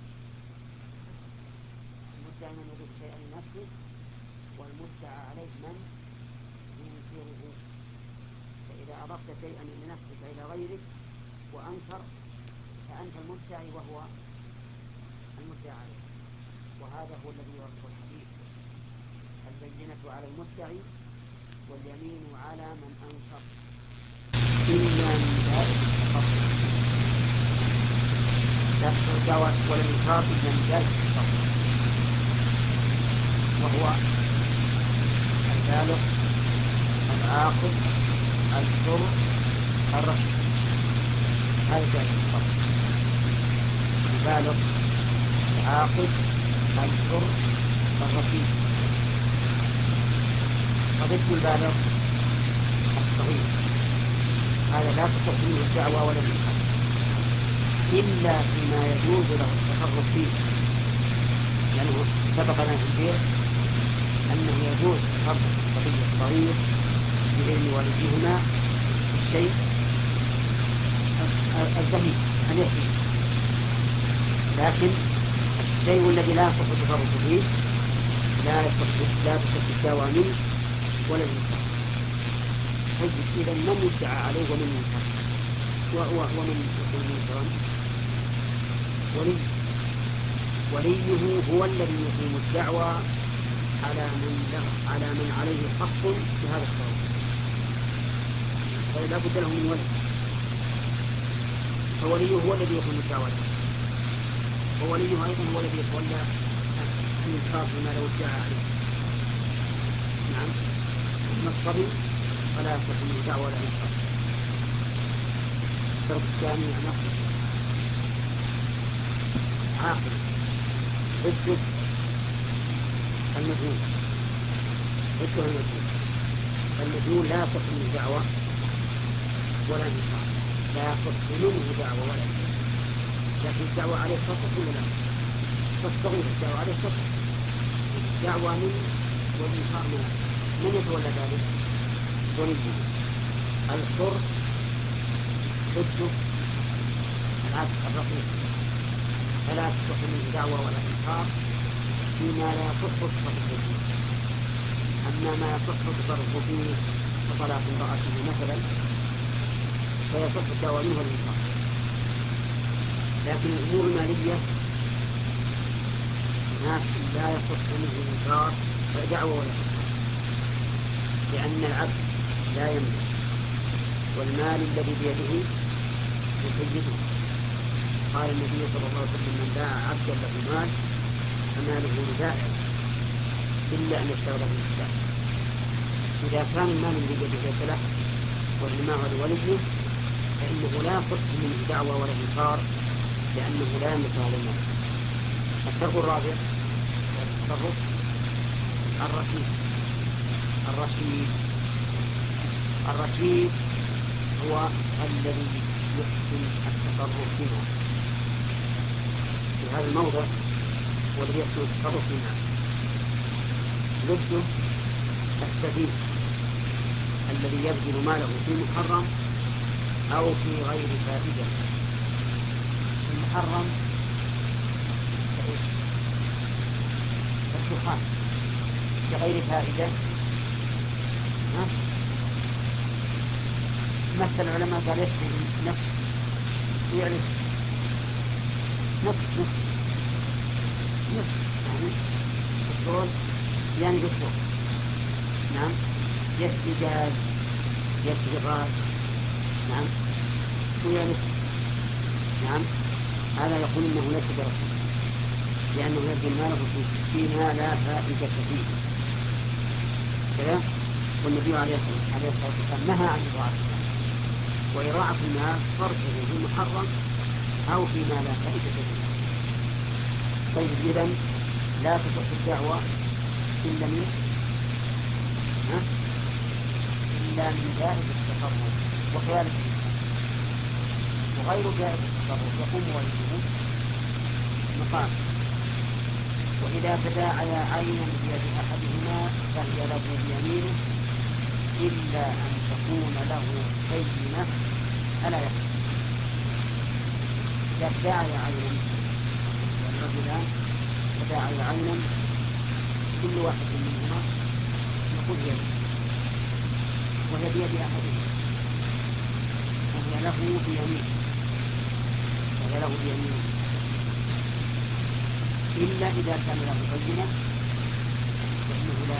المدعي من يضيف شيئا لنفسه، والمدعى عليه من ينكره. فإذا أضفت شيئا لنفسك إلى غيرك وأنكر فأنت المدعي وهو المدعى عليه. وهذا هو الذي يرد الحديث: البينة على المدعي واليمين على من أنكر إلا من ذلك فقط. لا تصح الدعوة ولا الإنكار إلا من ذلك التصرف، وهو البالغ العاقل الحر الرشيد. هذا ذلك التصرف: البالغ العاقل الحر الرشيد. وضد البالغ الصغير هذا لا تصح منه الدعوة ولا الإنكار إلا فيما يجوز له التصرف فيه، لأنه سبق لنا في البيت أنه يجوز تصرف الصبي الصغير بإذن والديهما في الشيء الزهيد اليسير، لكن الشيء الذي لا يصح التصرف فيه لا لا تصح الدعوة منه ولا الإنكار. طيب إذا من يدعى عليه ومن ينكر؟ ومن يكون منكرا؟ ولي وليه هو الذي يقيم الدعوة على من على من عليه حق في هذا الصواب، فلا بد له من ولي، فوليه هو الذي يقيم الدعوة، ووليه أيضا هو الذي يتولى الإنكار فيما لو ادعى عليه. نعم. أما الصبي فلا يصح منه دعوة ولا إنكار. الشرط الثاني أن يقصد عاقل ضد المجنون، ضد المجنون. المجنون لا يصح منه دعوة ولا إنكار، لا يصح منه دعوة ولا إنكار، لكن الدعوة عليه تصح ولا لا؟ تصغير الدعوة عليه تصح، دعوة منه والإنكار منه. من يتولى ذلك؟ وليه. الحر ضده العبد الرقيق، فلا تصح منه دعوة ولا إنكار فيما لا يصح التصرف فيه. أما ما يصح التصرف فيه كطلاق امرأته مثلا فيصح الدعوة منه والإنكار، لكن الأمور المالية لا يصح منه الإنكار ولا دعوة ولا إنكار، لأن العبد لا يملك، والمال الذي بيده يسيده. قال النبي صلى الله عليه وسلم: من باع عبدا له مال فماله لبائع إلا أن يشتغل به الإسلام. إذا كان المال الذي بيده ليس له وإنما هو لوليه فإنه لا يصح منه دعوة ولا إنكار، لأنه لا يملك هذا المال. الشرط الرابع التصرف الرشيد. الرشيد الرشيد هو الذي يحسن التصرف فيها. في هذا الموضع هو الذي يحسن التصرف فيها. ضده السفيه الذي يبذل ماله في محرم أو في غير فائدة. المحرم الدخان بغير فائدة. مثل العلماء قال يكفي نفس ويعرف نفس نفس نفس يعني الصوت يعني بالصوت. نعم. يكفي جاز يكفي غاز. نعم. ويعرف. نعم. هذا يقول إنه ليس برشيد لأنه يبذل ماله فيما لا فائدة فيه كذا. والنبي عليه الصلاة والسلام نهى عن إضاعة المال، وإضاعة المال صرفه في محرم أو فيما لا فائدة فيه. طيب إذن لا تصح الدعوة إلا من ها؟ إلا من جائز التصرف وخيال وغير جائز التصرف يقوم وليه مقام. وإذا تداعيا عينا بيد أحدهما فهي له بيمينه إلا أن تكون له بينة ألا يحصل. إذا تداعي عينا والرجلان تداعي عينا كل واحد منهما يقول يده وهي بيد أحدهما فهي له بيمينه فهي له بيمينه إلا إذا كان له بينة فإنه لا.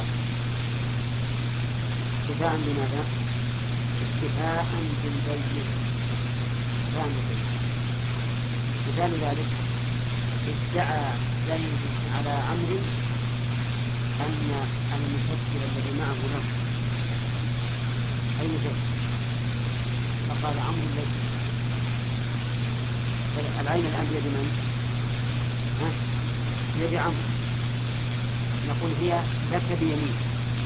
اكتفاء بماذا؟ اكتفاء بالبينة. مثال ذلك ادعى زيد على عمرو أن المفكر الذي معه له أي زيد، فقال عمرو ليس. العين الآن بيد من؟ ها؟ بيد عمرو. نقول هي لك بيمين،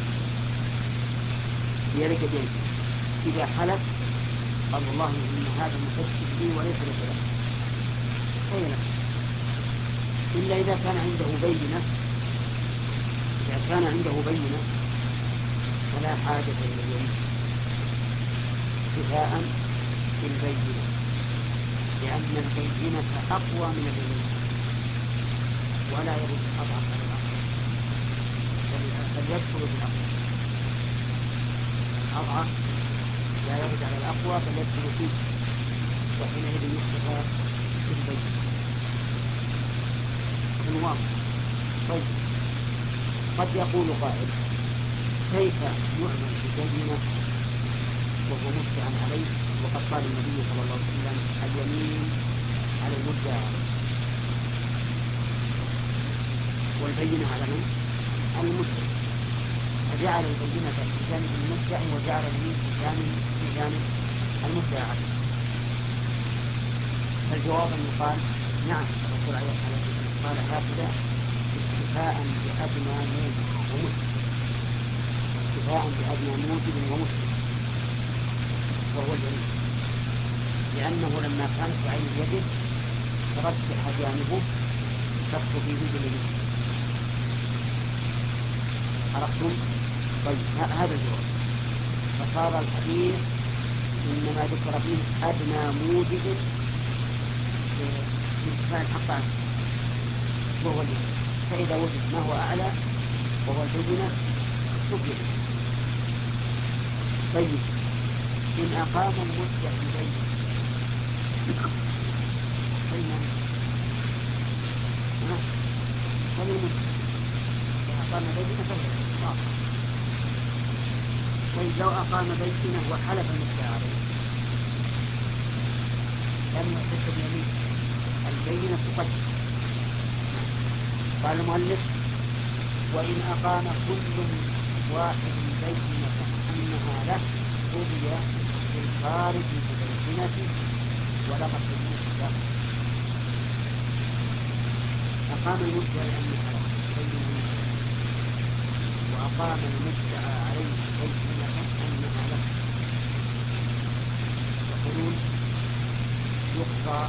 هي لك بيمين. إذا حلف قال والله إن هذا المفكر لي وليس لك له، فهي لك. إلا إذا كان عنده بينة، إذا كان عنده بينة فلا حاجة إلى اليمين كفاء بالبينة، لأن البينة أقوى من اليمين ولا يرد أضعف على الأقوى، بل يدخل بالأقوى. الأضعف لا يرد على الأقوى بل يدخل فيه، وحينئذ يكتفى بالبينة. واضح. طيب قد يقول قائل كيف يعمل ببينة وهو مدعى عليه وقد قال النبي صلى الله عليه وسلم اليمين على المدعى والبينة على من؟ على المدعى، فجعل البينة في جانب المدعي وجعل اليمين في جانب في جانب المدعى عليه. فالجواب أن يقال نعم الرسول عليه الصلاة والسلام قال هكذا اكتفاء بأدنى موجب ومسلم، اكتفاء بأدنى موجب ومسلم وهو اليمين، لأنه لما كانت عين يده ترجح جانبه تخطو في يد اليمين. عرفتم؟ طيب هذا الجواب. فصار الحديث إنما ذكر فيه أدنى موجب لإكفاء الحق عنه وهو اليمين، فإذا وجد ما هو أعلى وهو البينة تبين. طيب إن أقام المدعي بينة بينة فليمدعي إن أقام بينة فهو. طيب لو أقام بينة وحلف المدعي عليه لم يحدث اليمين البينة تقدم. قال المؤلف وإن أقام كل واحد بينة أنها له قضي بالخارج ببينته ولقد المدعي. أقام المدعي أنها له بينة وأقام المدعى عليه بينة أنها له، يقولون يقضى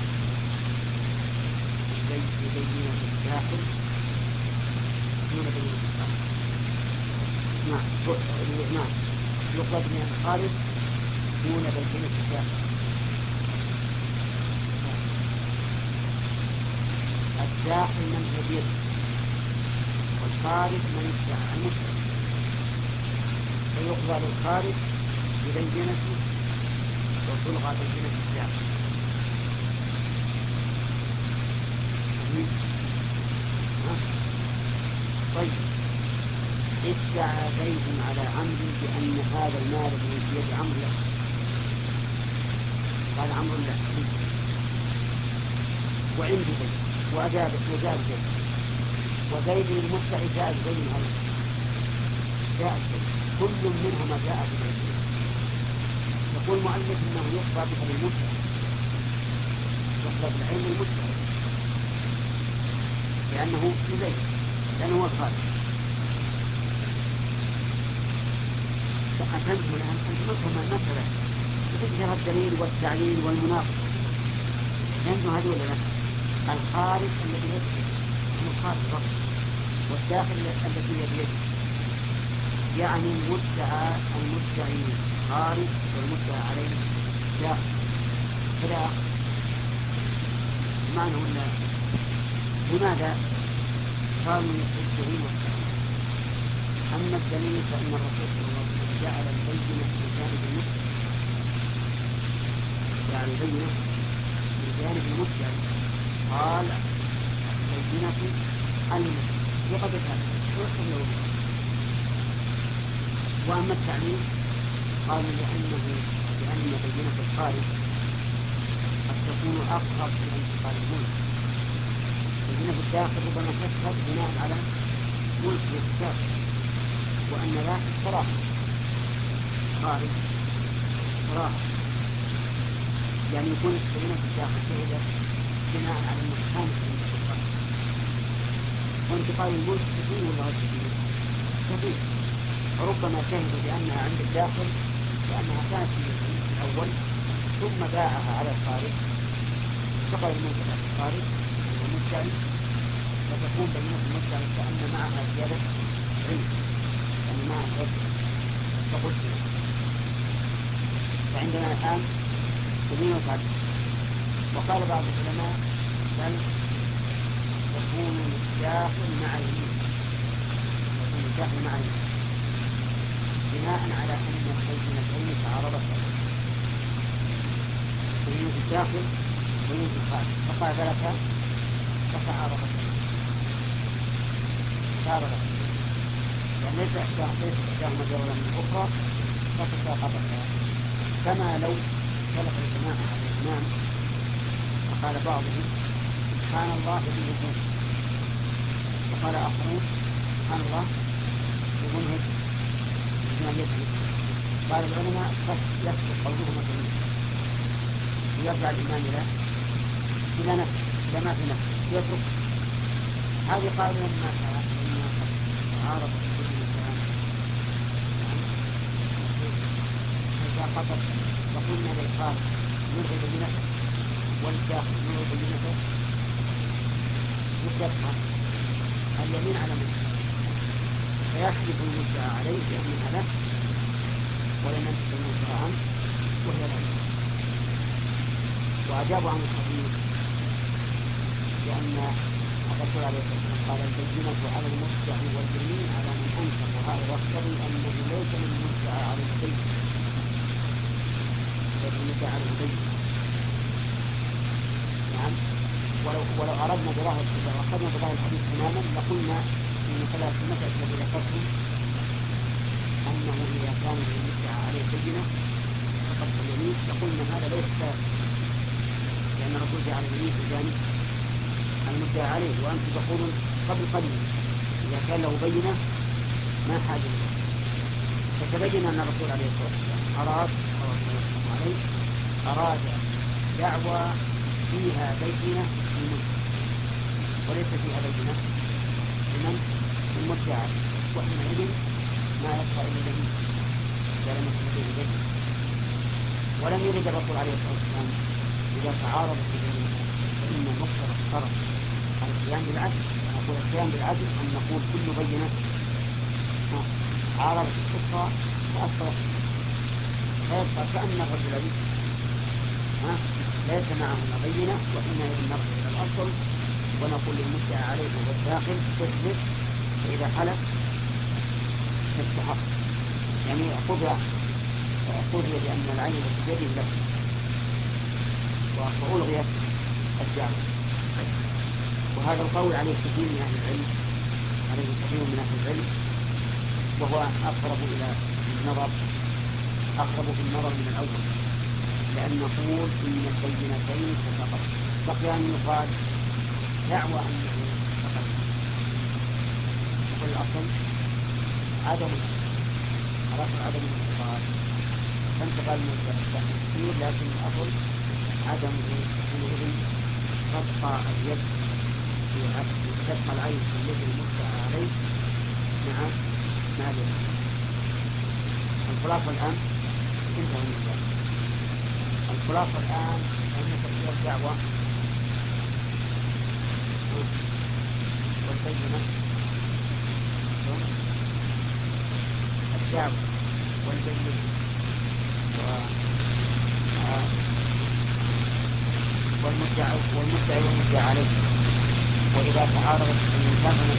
بينة الداخل دون بينة الخارج. نعم نعم يقضى بينة الخارج دون بينة الداخل. الداخل من يبيض والخارج من يدعى المدعي، فيقضى للخارج ببينته وتلغى بينة الداخل. طيب ادعى زيد على عمرو بأن هذا المال الذي في يد عمرو له، قال عمرو له وعنده زيد وأجاب وجاب زيد وزيد المدعي جاء زيد عليه جاء زيد كل منهما جاء بزيد. يقول المؤلف انه يقضى بها المدعي، يقضى بالعين المدعي لأنه في زيد لأنه هو الخالق. فأتنتم الآن أنتم مفهوم المسألة بتذكر الدليل والتعليل والمناقضة، لأنه هذول لا الخارج الذي يدخل الخارج رب والداخل الذي يبيد، يعني المدعى المدعي خارج والمدعى عليه داخل. فلا معنى ولا لماذا قالوا الدليل والتعليل؟ أما الدليل فإن الرسول صلى الله عليه وسلم جعل البينة في جانب المدعي، جعل البينة في جانب المدعي، قال البينة المدعي وقد هذا. وأما التعليل قالوا لأنه لأن بينة الخارج قد فتكون أقرب إلى انتقال الملك. الزنا في الداخل ربما تشهد بناء على ملك الاختيار، وأن لا صراحة خارج صراحة، يعني يكون الزنا في الداخل شهد بناء على المفهوم الانتقال. وانتقال الملك كثير ولا كثير؟ كثير. وربما شهدوا بأنها عند الداخل لأنها كانت في الأول ثم باعها على الخارج، انتقل الملك إلى الخارج والمدعي، فتكون بينة المدعي كأن معها زيادة علم، يعني معها حفظ فقلت. فعندنا الآن يمين وتعدد. وقال بعض العلماء بل تكون الداخل مع اليمين، تكون الداخل مع اليمين بناء على أن البينتين تعارضتا، بينة الداخل وبينة الخارج فقابلتا فتعارضتا تعارضتا، يعني ليس إحداهما جولا من الأخرى فتساقطتا. كما لو سلك الجماعة على الإمام فقال بعضهم سبحان الله بالوجود، وقال آخرون سبحان الله بمنهج بما يجري. قال العلماء قد يسقط قولهما جميعا ويرجع الإمام إلى إلى نفسه إلى ما في نفسه يترك هذه. قال لما تعارض كل الإنسان إذا خطر وقلنا للخارج يرغب بنفسه والداخل يرغب بنفسه يتبقى اليمين على من فيحلف المدعى عليه بأنها له ولم ينفذ المدعى عنه وهي له. وأجابوا عن الحديث لأن الرسول عليه الصلاة والسلام قال البينة على المدعي واليمين على من أنكر، وهذا يقتضي أنه ليس للمدعى على البين ليس للمدعى على البين. نعم. ولو ولو أردنا بظاهر لو أخذنا بظاهر الحديث تماما لقلنا من ثلاث المسائل التي ذكرتم أنه إذا كان للمدعى عليه بينة فقد اليمين لقلنا هذا ليس ثابت، لأن الرسول جعل اليمين في جانب المدعى عليه، وأنتم تقولون قبل قليل إذا كان له بينة ما حاجة له. فتبين أن الرسول عليه الصلاة والسلام أراد عليه أراد دعوة فيها بينة للمدعى وليس فيها بينة لمن المدعى، وحينئذ ما يبقى إلا اليمين إذا لم يكن فيه بينة. ولم يرد الرسول عليه الصلاة والسلام إذا تعارضت البينة فإن مقتضى الشرع القيام بالعدل. نقول القيام بالعدل أن نقول كل بينة عارضت الأخرى فأثرت فيبقى كأن الرجل ليس معهما بينة، وحينئذ نرجع إلى الأصل ونقول للمدعى عليه وهو الداخل تثبت، فإذا حلف تستحق، يعني قضي قضي بأن العين التي بيده له وألغيت الدعوة. وهذا القول عليه كثير من أهل العلم عليه كثير من أهل العلم وهو أقرب إلى النظر أقرب في النظر من الأول، لأن نقول إن البينتين فقط بقي أن يقال دعوى أنه فقط، والأصل عدم الأصل عدم الانتقال، فانتقال المدعى كثير، لكن الأصل عدم حينئذ تبقى اليد في تبقى العين في اليد المدعى عليه مع مع اليد. الخلاصة الآن انتهى المدعى. الخلاصة الآن أن تكون الدعوة والبينة الدعوة والبينة والمدعي والمدعي والمدعى عليه، وإذا تعارضت الإنسان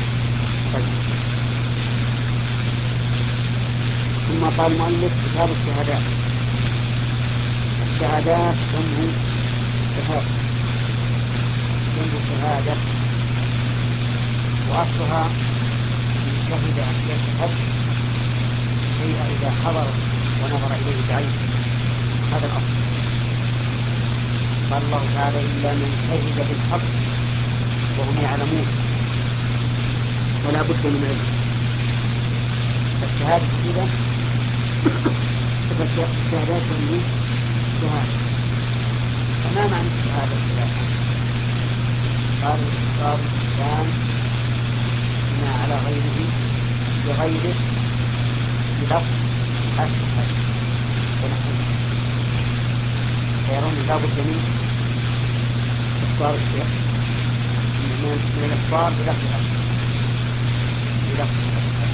ثم قال المؤلف كتاب الشهادات. الشهادات جمع شهادة جمع شهادة وأصلها من شهد أن يشهد شيء إذا حضر ونظر إليه بعينه، هذا الأصل. قال الله تعالى إلا من شهد بالحق وهم يعلمون، ولا بد من علم. فالشهادة كذا فالشهادات من شهادة. فما معنى الشهادة الثلاثة؟ قال إقرار الإنسان بما على غيره بغيره بلفظ أشهد ونحن فيرون لا بد من إقرار الشيء من الإقرار بلفظ أشهد بلفظ أشهد.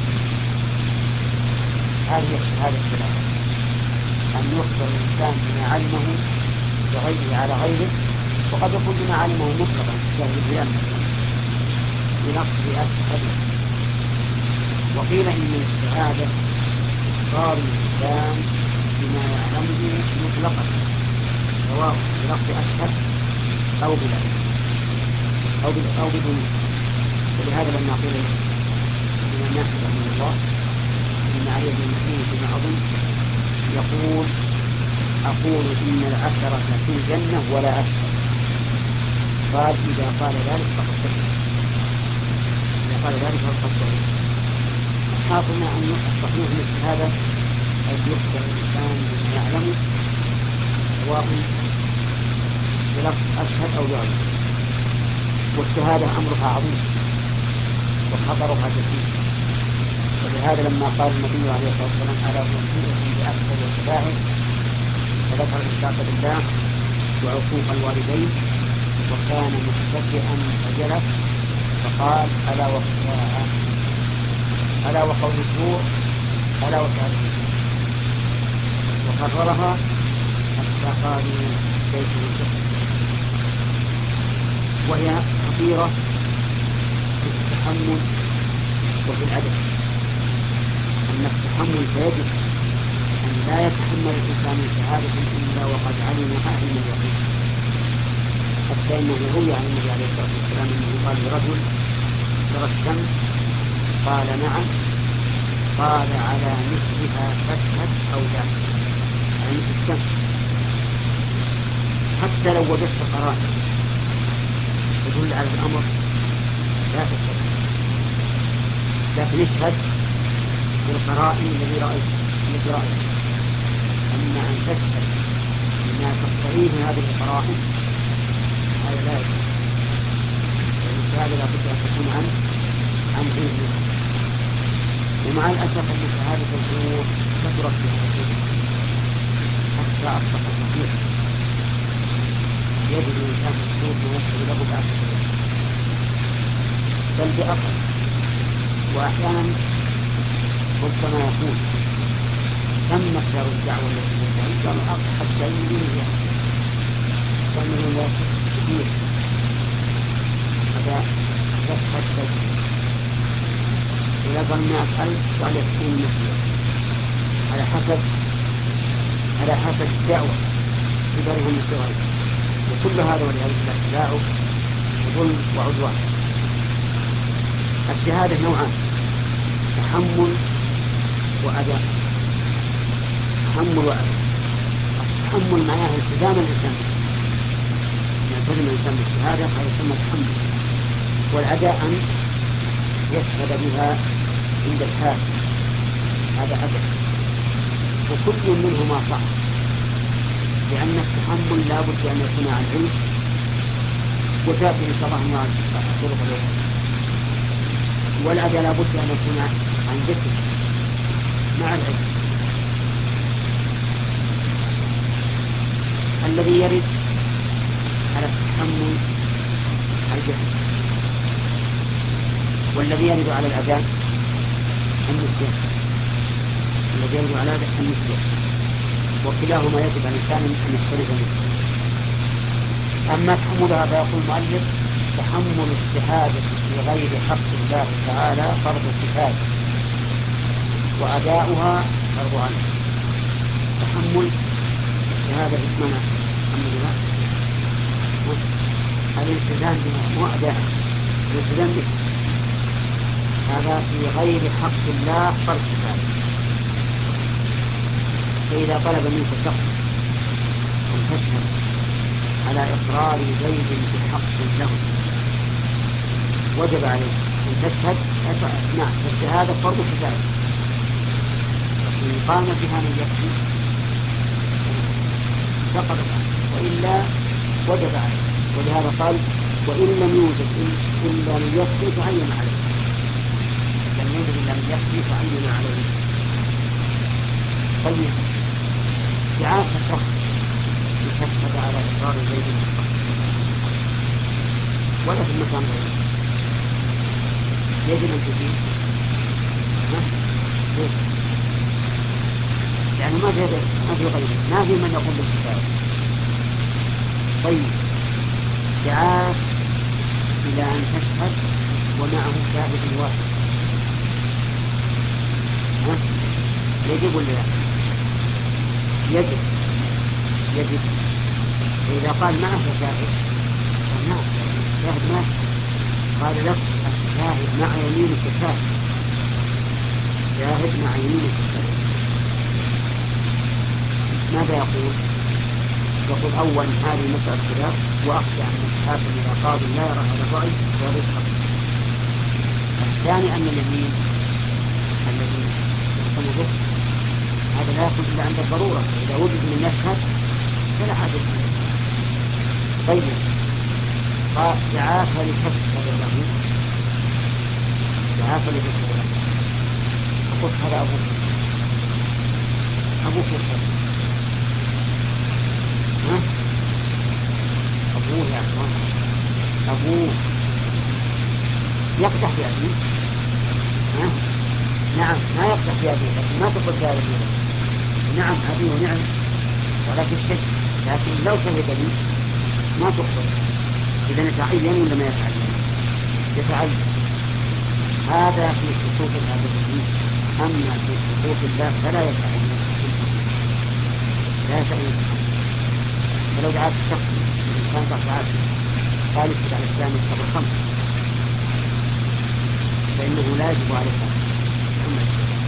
هذه الشهادة الثلاثة، أن يخبر الإنسان بما علمه بغيره على غيره، وقد يكون بما علمه مطلقا كشهد البيان بنقص أشهد. وقيل إن الشهادة إقرار الإنسان بما يعلمه مطلقا سواء بنقص أشهد أو بلا أو أو بدون. ولهذا لما قيل الإمام أحمد رحمه الله إن علي بن مسعود بن أظن يقول أقول إن العشرة في الجنة ولا أشهد، قال إذا قال ذلك فقد كفر، إذا قال ذلك فقد كفر. حاصلنا أن الصحيح مثل هذا أن يخبر الإنسان بما يعلمه سواء بلفظ أشهد أو بغيره. والشهادة أمرها عظيم وخطرها كثير، ولهذا لما قال النبي عليه الصلاة والسلام على أنبئكم بأكثر الكبائر فذكر الإشراك بالله وعقوق الوالدين وكان متكئا فجلس فقال ألا وقتها ألا وقول الزور ألا وشهادة الزور، وكررها حتى قالوا ليس بالكفر. وهي خطيرة في التحمل وفي العدل. أن التحمل فيجب أن لا يتحمل الإنسان شهادة إلا وقد علمها علم اليقين. حتى إنه روي عن النبي عليه الصلاة والسلام أنه قال لرجل ترى الشمس؟ قال نعم. قال على مثلها تشهد أو لا؟ على مثل الشمس. حتى لو وجدت قرائن تدل على الأمر لا تشهد، لكن اشهد بالقرائن الذي رأيت التي رأيت. أما أن تشهد بما تقتضيه هذه القرائن هذا لا يجوز. والشهادة لا بد أن تكون عن عن علم. ومع الأسف أن شهادة الزور كثرت في الحقيقة حتى أصبحت كثيرة. يجد الإنسان الزور ويشهد له بأكثر بل بأقل. وأحيانا ربما يكون تم مقدار الدعوة التي تدعي كانوا أقل حتى يمين كانوا لا كثير. هذا يشهد تجري إذا قال مئة ألف قال يكون مثله على حسب على حسب الدعوة كبرهم الصغير. وكل هذا ولهذا التلاعب وظلم وعدوان. الشهادة نوعان: تحمل وأداء. تحمل وأداء. التحمل معناه التزام الإنسان، يلتزم الإنسان بالشهادة هذا يسمى تحمل. والأداء أن يشهد بها عند الحاكم هذا أداء. وكل منهما صح، لأن التحمل لا بد أن يكون عن علم، وتأتي إن شاء الله الطرق الأخرى. والأداء لا بد أن يكون عن ذكر مع العلم. الذي يرد على التحمل الجهل، والذي يرد على الأداء النسيان. الذي يرد على الأداء النسيان، وكلاهما يجب على الإنسان أن يختلف منه. أما تحملها فيقول المؤلف: تحمل الشهادة في غير حق الله تعالى فرض كفاية، وأداؤها فرض عنه. تحمل الشهادة اسمنا الحمد لله الالتزام بها مو أداء، الالتزام به. هذا في غير حق الله فرض كفاية. فإذا طلب منك شخص أن تشهد على إقرار زيد بحق له وجب عليه أن تشهد. نعم الشهادة فرض كفاية، إن قام بها من يكفي سقط وإلا وجب عليه. ولهذا قال وإن لم يوجد إلا من يكفي تعين عليه، لم يوجد إلا من يكفي تعين عليه. طيب دعاء الشخص يشهد على إقرار زيد ولا في المكان غيره يجب أن تجيب يعني ما في ما في غيره، ما في من يقوم بالكفاية. طيب دعاء إلى أن تشهد ومعه شاهد واحد يجب ولا لا؟ يجب يجب وإذا قال معه شاهد فنعم شاهد ما قال لك الشاهد مع يمينك شاهد، شاهد مع يمينك شاهد. ماذا يقول؟ يقول أولا هذه مسألة خلاف وأخشى أن الحاكم إذا قاضي لا يرى هذا الرأي وهذا الحق. الثاني أن اليمين الذي يحكم به هذا لا يكون إلا عند الضرورة، إذا وجد من يشهد فلا حاجة له. طيب قال دعاك لتشهد له، دعاك لتشهد له فقلت هذا أبوك أبوك يشهد ها أبوه يا أخوان أبوه يقدح في أبيه ها نعم ما يقدح في أبيه لكن ما تقول في هذا اليوم نعم أبيه نعم ولكن شهد، لكن لو شهد لي ما تقبل. إذا يتعين ولا ما يتعين؟ يتعين. هذا في حقوق الآدميين، أما في حقوق الله فلا يتعين لا يتعين. فلو دعاك الشخص الإنسان دعاك قال يشهد على الإسلام قبل خمس فإنه لا يجب عليك محمد،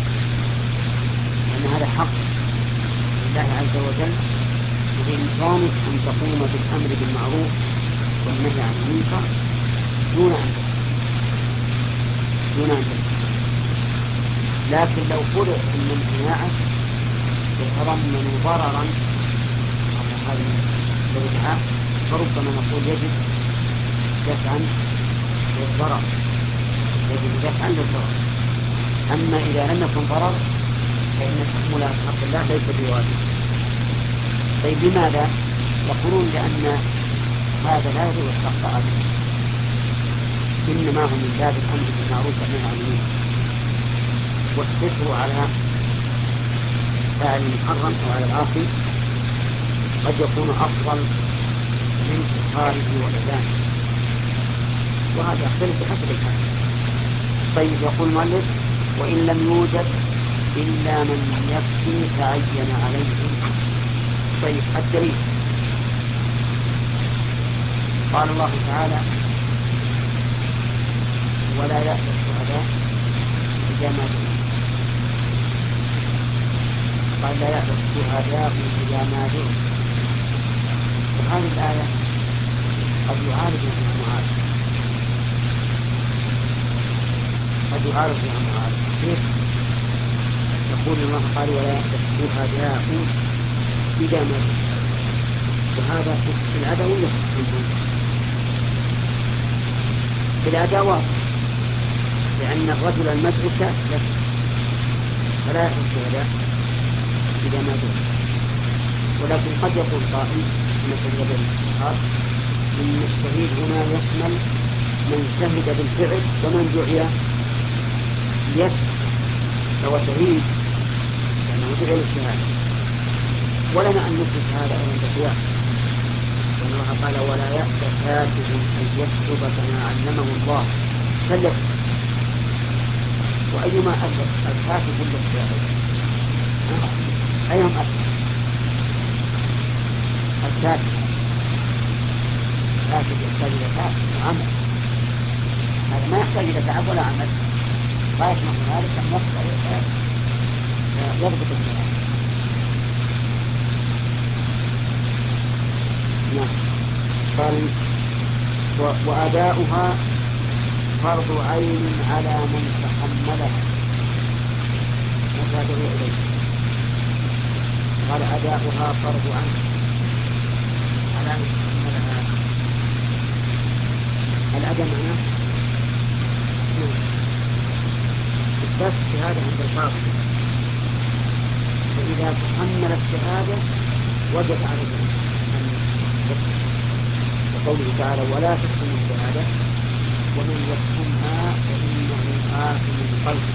لأن هذا حق لله عز وجل، وبإمكانك أن تقوم بالأمر بالمعروف والنهي عن المنكر دون أن دون أن لكن لو فرض أن امتناعك يتضمن ضررا على هذا الادعاء فربما نقول يجب دفعا للضرر، يجب دفعا للضرر. أما إذا لم يكن ضرر فإن الحكم على حق الله ليس بواجب. طيب لماذا؟ يقولون لأن هذا لا يجوز الحق أبدا، إنما هو من باب الأمر بالمعروف والنهي عن المنكر، والستر على فاعل المحرم أو على العاصي قد يكون أفضل من إظهاره وإعلانه، وهذا يختلف بحسب الحال. طيب يقول المؤلف وإن لم يوجد إلا من يكفي تعين عليه. طيب الدليل قال الله تعالى ولا يأتي الشهداء إذا ما دعوا، قال لا يأتي الشهداء إذا ما دعوا. وهذه الآية قد يعارض بها معارض، قد يعارض بها معارض. كيف؟ يقول الله قال ولا يأتي الشهداء إذا ما دعوا، وهذا في العدوية في الأدوات، لأن الرجل المدعو كافر فلا يأتي الشهداء إذا ما دعوا. ولكن قد يقول قائل مثل هذا الاستشهاد إن الشهيد هنا يشمل من شهد بالفعل ومن دعي يشهد، فهو شهيد لأنه دعي للشهادة. ولنا أن نثبت هذا أيضا بالقياس، لأن الله قال ولا يأتي كاتب أن يكتب كما علمه الله فليكتب. وأيما أثبت الكاتب ولا الشاهد؟ أيهم أثبت؟ الكاتب الكاتب يحتاج إلى تعب وعمل، هذا ما يحتاج إلى تعب ولا عمل، غاية من ذلك أن يضبط الكلام. نعم قال وأداؤها فرض عين على من تحملها متى دعي إليه. قال أداؤها فرض عين على من تحملها. الأداء معناه إثبات الشهادة عند القاضي، فإذا تحمل الشهادة وجب عليه أن يكتب. وقوله تعالى ولا تكتموا الشهادة ومن يكتمها فإنه آثم قلبه.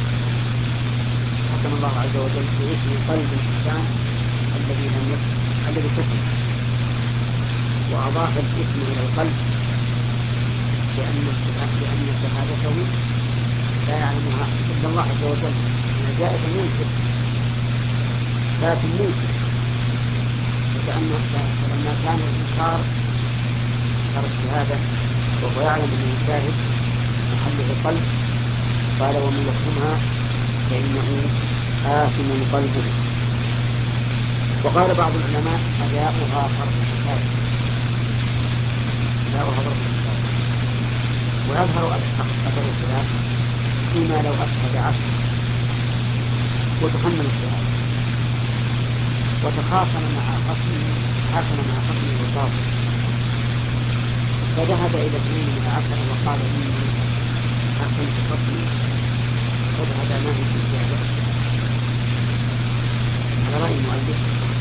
حكم الله عز وجل في اسم قلب الإنسان الذي لم يكتم الذي كتم، وأضاف الاسم إلى القلب لأن لأن شهادته لا يعلمها إلا الله عز وجل، أنها جائزة ممكن لكن ممكن، فلما كان الإنكار إنكار الشهادة وهو يعلم أنه شاهد محله القلب قال ومن يكتمها فإنه آثم قلبه. وقال بعض العلماء أداؤها فرض كفاية، أداؤها فرض كفاية. ويظهر أثر الخلاف فيما لو أشهد عشر وتحمل الشهادة وتخاصم مع خصمه حكم مع خصمه وصافه فذهب إلى اثنين من عشر وقال إني حكمت خصمي فذهب معه في الشهادة على رأي المؤلف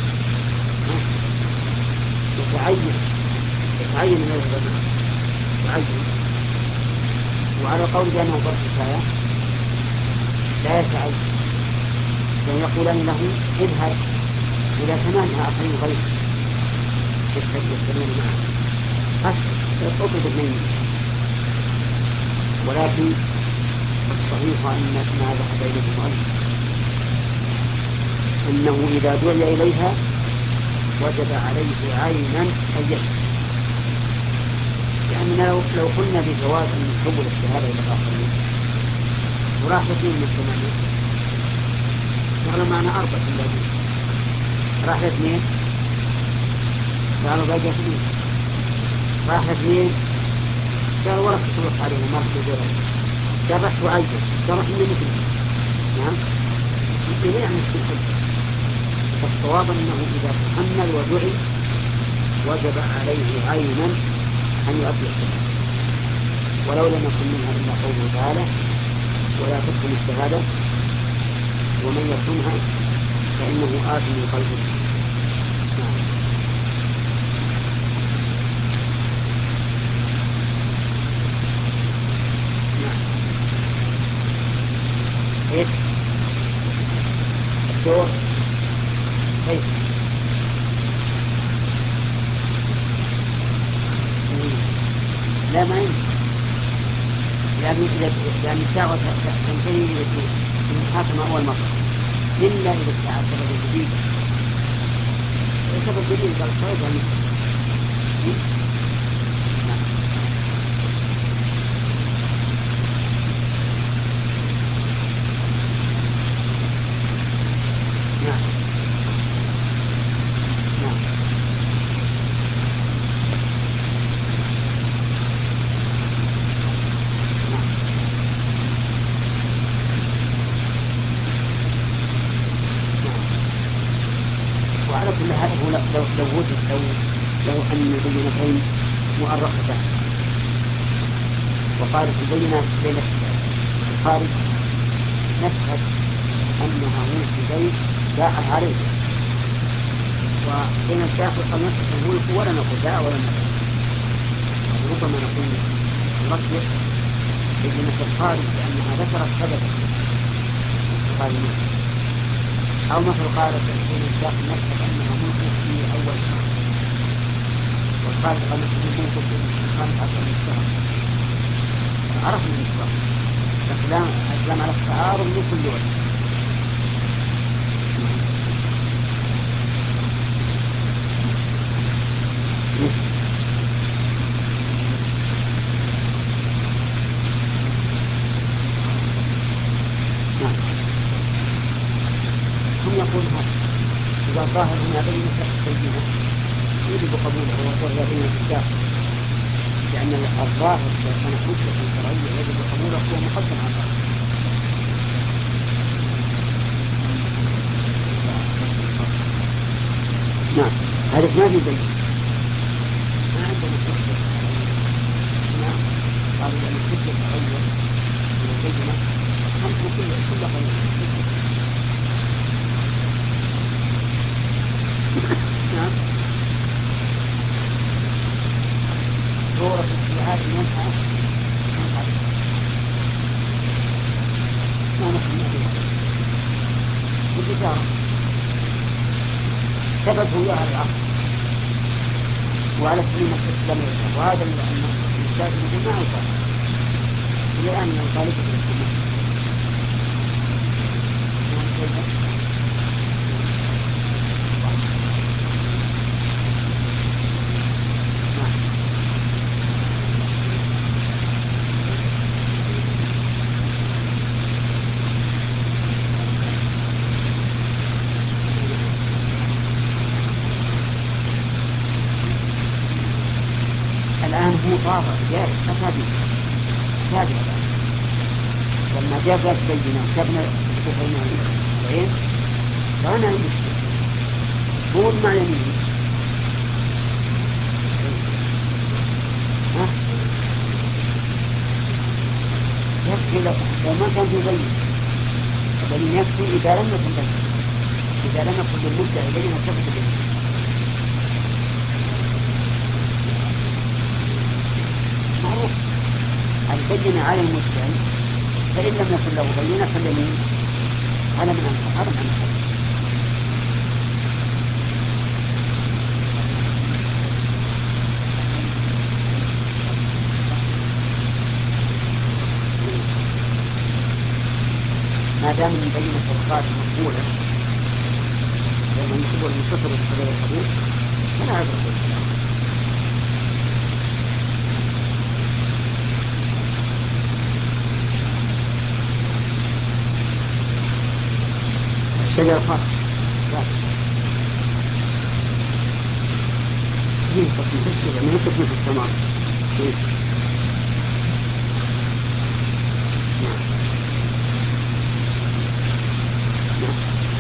يتعين يتعين ما يذهب معه يتعين. وعلى قول بأنه فرض كفاية لا يتعين، يقولان له اذهب إلى ثمان آخرين غيره يستدلون معه أطلب اثنين. ولكن الصحيح أن ما ذهب إليه المؤلف أنه إذا دعي إليها وجب عليه عينا أن يشهد، لأننا لو, لو قلنا بجواز أن نحول الشهادة إلى الآخرين وراح اثنين من الثمانية نعلم معنا أربعة الذين راح اثنين قالوا باقي اثنين راح اثنين قالوا ولا تطلق عليهم ما تقدروا جرح وعيد جرح من مثله. نعم مثل يعني مثل فالصواب أنه إذا تحمل ودعي وجب عليه عينا أن يؤدي الشهادة، ولو لم يكن منها إلا قوله تعالى ولا تكتم الشهادة ومن يكتمها فإنه آثم قلبه. نعم. نعم. إيه الدور كيف لا ما يمكن، لأن لأن الدعوة تنتهي بالمحاكمة أول مرة إلا إذا ادعى سبب جديد. سبب جديد قال صحيح يعني نعم. نعم. نعم. وعلى كل هذا هو لو لو وجد لو لو أن البينتين مؤرختان وقالت البينات بين الخارج نشهد أنها ملك بيت داعت عليه، وبين الداخل قد نشهد الملك ولا نقول داع ولا نقول، ربما نقول نصلح بينة الخارج لأنها ذكرت سببا قال أو مثل قالت بين الداخل نشهد أنها ملك في أول شهر والخارج قال نشهد ملك في الخامس عشر من الشهر عرفنا الإشباه الأسلام الأسلام على التعارض من كل وجه. هم يقول هذا إذا الظاهر هنا بينة بينة يجب قبوله وهو بين الكتاب، لأن الظاهر إذا كان حجة شرعية يجب قبوله هو مقدم على الظاهر. نعم هذا ما في دليل، ما عندنا حجة. نعم قالوا لأن الحجة شرعية والبينة خمسة كل كل قليل. نعم صورة الجهاد منها ما نحن بها بالتجارة ثبت هو على الأرض وعلى سبيل الإسلامية، وهذا المستاذ يقول ما أوصى إلى الآن من الخالق في الإسلام. الآن هو طاغى جاري أسابيع سابقا لما جاء ذات بينا وكبنا بخينا العين فأنا عندي هو ما يمين ها يكفي لو ما كان في بين بل يكفي إذا لم يكن بين إذا لم يكن المدة إلينا ثبت بين معروف البينة على المدعي، فإن لم يكن له بينة فاليمين على من أنكر هذا من أنكر. ما دام من بينة الخاص مقبولة لأنه يكون المنتصر بغير القبول فلا عبرة بالإسلام. شجرة خاص لا هي تكون في الشجرة من تكون في السماء. نعم نعم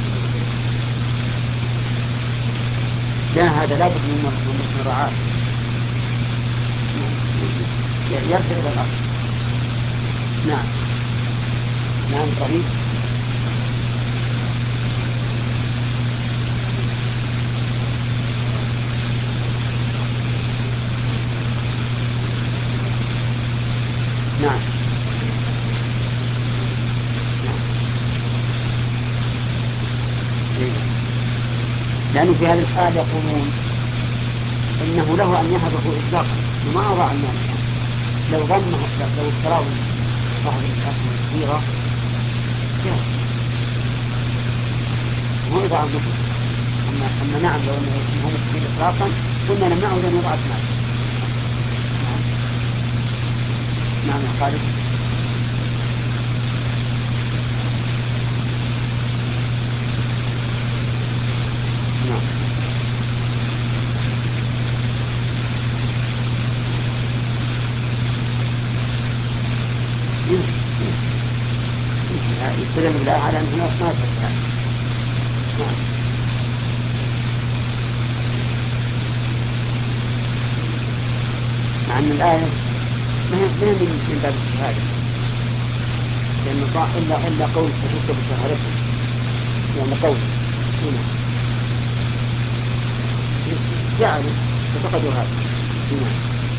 لا هذا لا بد من مراعاة يرجع إلى الأرض. نعم نعم قريب. نعم لأنه في هذه الحالة يقولون إنه له أن يهبه إطلاقا وما أضاع المال. لو ظنه لو افتراه صاحب الأسهم الكبيرة جاء هو يضاع المال. أما, أما نعم لو أنه هم كبير إطلاقا قلنا لم نعود أن يضاع المال. نعم يا خالد. نعم يستلم بالله على أنه ما يفعل. نعم مع أن الآية ما هي من باب الشهادة لأنه صح إلا إلا قول تشك بشهادته يعني قول هنا جعلوا فقدوا هذا هنا.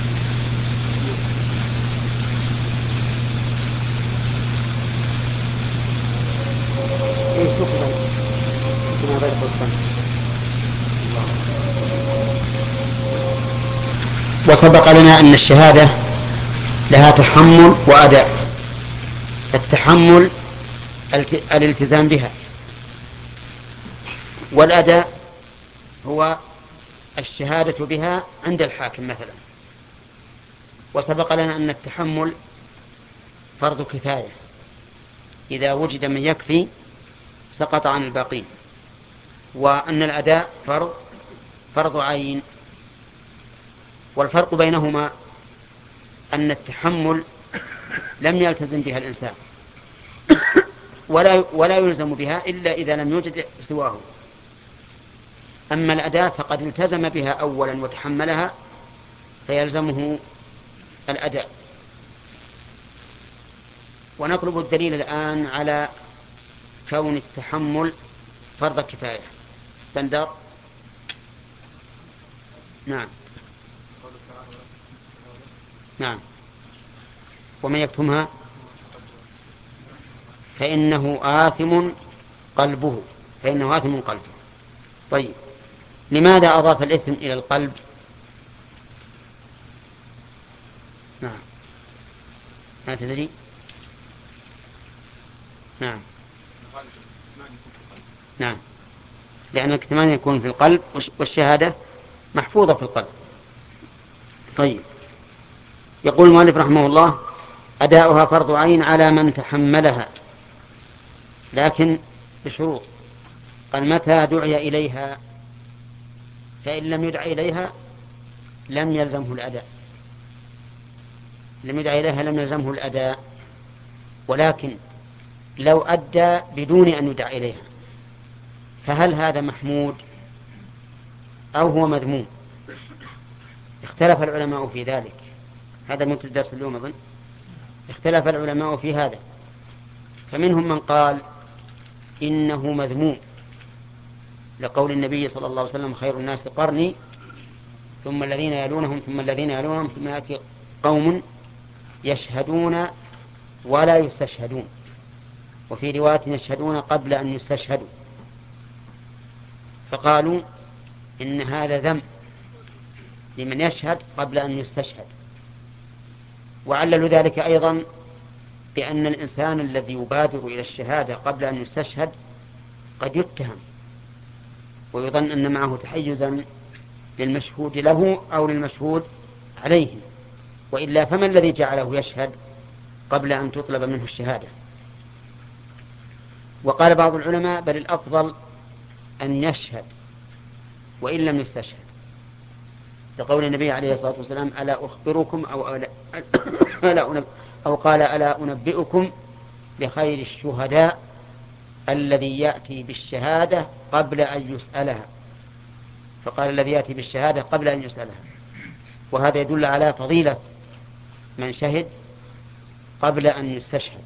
إيه تقبل كما غير قصة. وسبق لنا أن الشهادة لها تحمل وأداء. التحمل الالتزام بها، والأداء هو الشهادة بها عند الحاكم مثلا. وسبق لنا أن التحمل فرض كفاية، إذا وجد من يكفي سقط عن الباقين، وأن الأداء فرض فرض عين والفرق بينهما أن التحمل لم يلتزم بها الإنسان ولا ولا يلزم بها إلا إذا لم يوجد سواه. أما الأداء فقد التزم بها أولا وتحملها فيلزمه الأداء. ونطلب الدليل الآن على كون التحمل فرض كفاية. بندر. نعم نعم. ومن يكتمها فإنه آثم قلبه فإنه آثم قلبه. طيب، لماذا أضاف الإثم إلى القلب؟ نعم، ما تدري؟ نعم نعم، لأن الكتمان يكون في القلب والشهادة محفوظة في القلب. طيب، يقول المؤلف رحمه الله: أداؤها فرض عين على من تحملها، لكن بشروط. قال: متى دعي إليها؟ فإن لم يدع إليها لم يلزمه الأداء، لم يدع إليها لم يلزمه الأداء. ولكن لو أدى بدون أن يدع إليها فهل هذا محمود أو هو مذموم؟ اختلف العلماء في ذلك. هذا من الدرس اليوم أظن. اختلف العلماء في هذا، فمنهم من قال إنه مذموم لقول النبي صلى الله عليه وسلم: خير الناس قرني ثم الذين يلونهم ثم الذين يلونهم ثم يأتي قوم يشهدون ولا يستشهدون، وفي رواية يشهدون قبل أن يستشهدوا. فقالوا إن هذا ذم لمن يشهد قبل أن يستشهد. وعللوا ذلك أيضا بأن الإنسان الذي يبادر إلى الشهادة قبل أن يستشهد قد يتهم ويظن أن معه تحيزا للمشهود له أو للمشهود عليه، وإلا فما الذي جعله يشهد قبل أن تطلب منه الشهادة؟ وقال بعض العلماء: بل الأفضل أن يشهد وإن لم يستشهد، لقول النبي عليه الصلاة والسلام: ألا أخبركم أو, ألا ألا أنب أو قال: ألا أنبئكم بخير الشهداء الذي يأتي بالشهادة قبل أن يسألها. فقال: الذي يأتي بالشهادة قبل أن يسألها. وهذا يدل على فضيلة من شهد قبل أن يستشهد.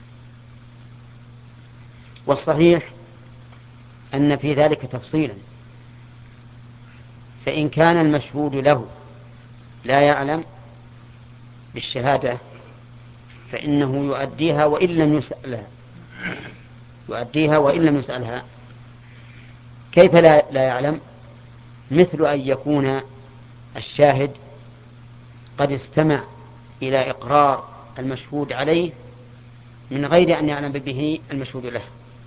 والصحيح أن في ذلك تفصيلا، فإن كان المشهود له لا يعلم بالشهادة فإنه يؤديها وإن لم يسألها يؤديها وإن لم يسألها. كيف لا, لا يعلم؟ مثل أن يكون الشاهد قد استمع إلى إقرار المشهود عليه من غير أن يعلم به المشهود له،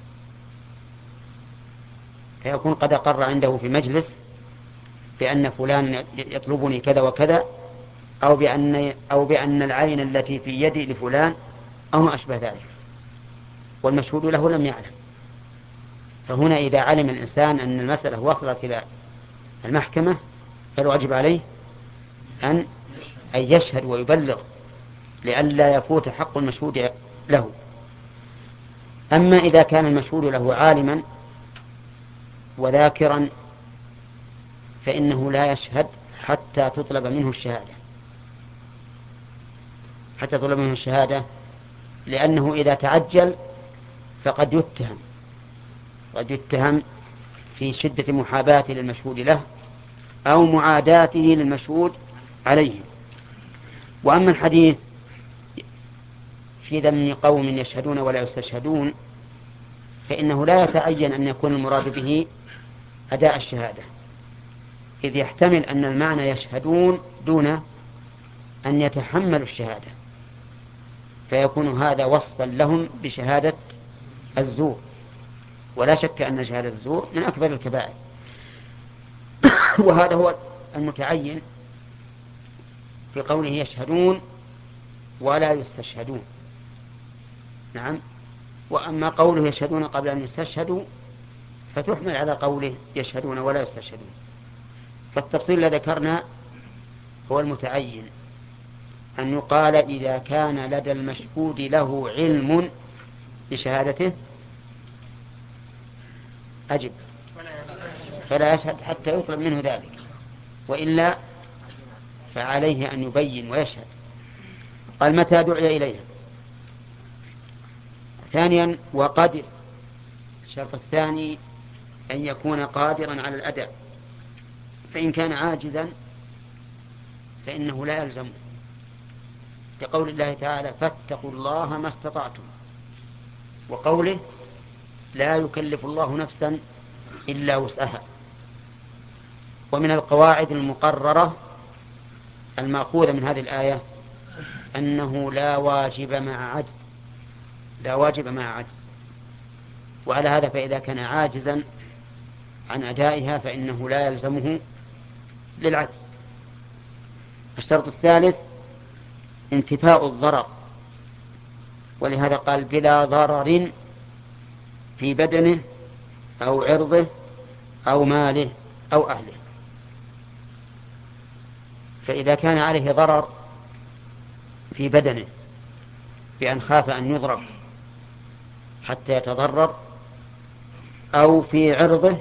فيكون قد أقر عنده في مجلس بأن فلان يطلبني كذا وكذا، أو بأن, أو بأن العين التي في يدي لفلان أو ما أشبه ذلك، والمشهود له لم يعلم. فهنا إذا علم الإنسان أن المسألة وصلت إلى المحكمة فالواجب عليه أن يشهد ويبلغ لئلا يفوت حق المشهود له. أما إذا كان المشهود له عالما وذاكرا فإنه لا يشهد حتى تطلب منه الشهادة حتى تطلب منه الشهادة لأنه إذا تعجل فقد يتهم قد يتهم في شدة محاباته للمشهود له أو معاداته للمشهود عليه. وأما الحديث في ذم قوم يشهدون ولا يستشهدون فإنه لا يتعين أن يكون المراد به أداء الشهادة، إذ يحتمل أن المعنى يشهدون دون أن يتحملوا الشهادة، فيكون هذا وصفا لهم بشهادة الزور، ولا شك أن شهادة الزور من أكبر الكبائر. وهذا هو المتعين في قوله يشهدون ولا يستشهدون. نعم. وأما قوله يشهدون قبل أن يستشهدوا فتحمل على قوله يشهدون ولا يستشهدون. فالتفصيل الذي ذكرنا هو المتعين، أن يقال إذا كان لدى المشهود له علم بشهادته أجب فلا يشهد حتى يطلب منه ذلك، وإلا فعليه أن يبين ويشهد. قال متى دعي إليها. ثانيا وقدر، الشرط الثاني أن يكون قادرا على الأداء، فإن كان عاجزا فإنه لا يلزمه، لقول الله تعالى فاتقوا الله ما استطعتم، وقوله لا يكلف الله نفسا إلا وسعها. ومن القواعد المقررة المأخوذة من هذه الآية أنه لا واجب مع عجز، لا واجب مع عجز. وعلى هذا فإذا كان عاجزا عن أدائها فإنه لا يلزمه للعجز. الشرط الثالث انتفاء الضرر، ولهذا قال بلا ضرر في بدنه أو عرضه أو ماله أو أهله. فإذا كان عليه ضرر في بدنه بأن خاف أن يضرب حتى يتضرر، أو في عرضه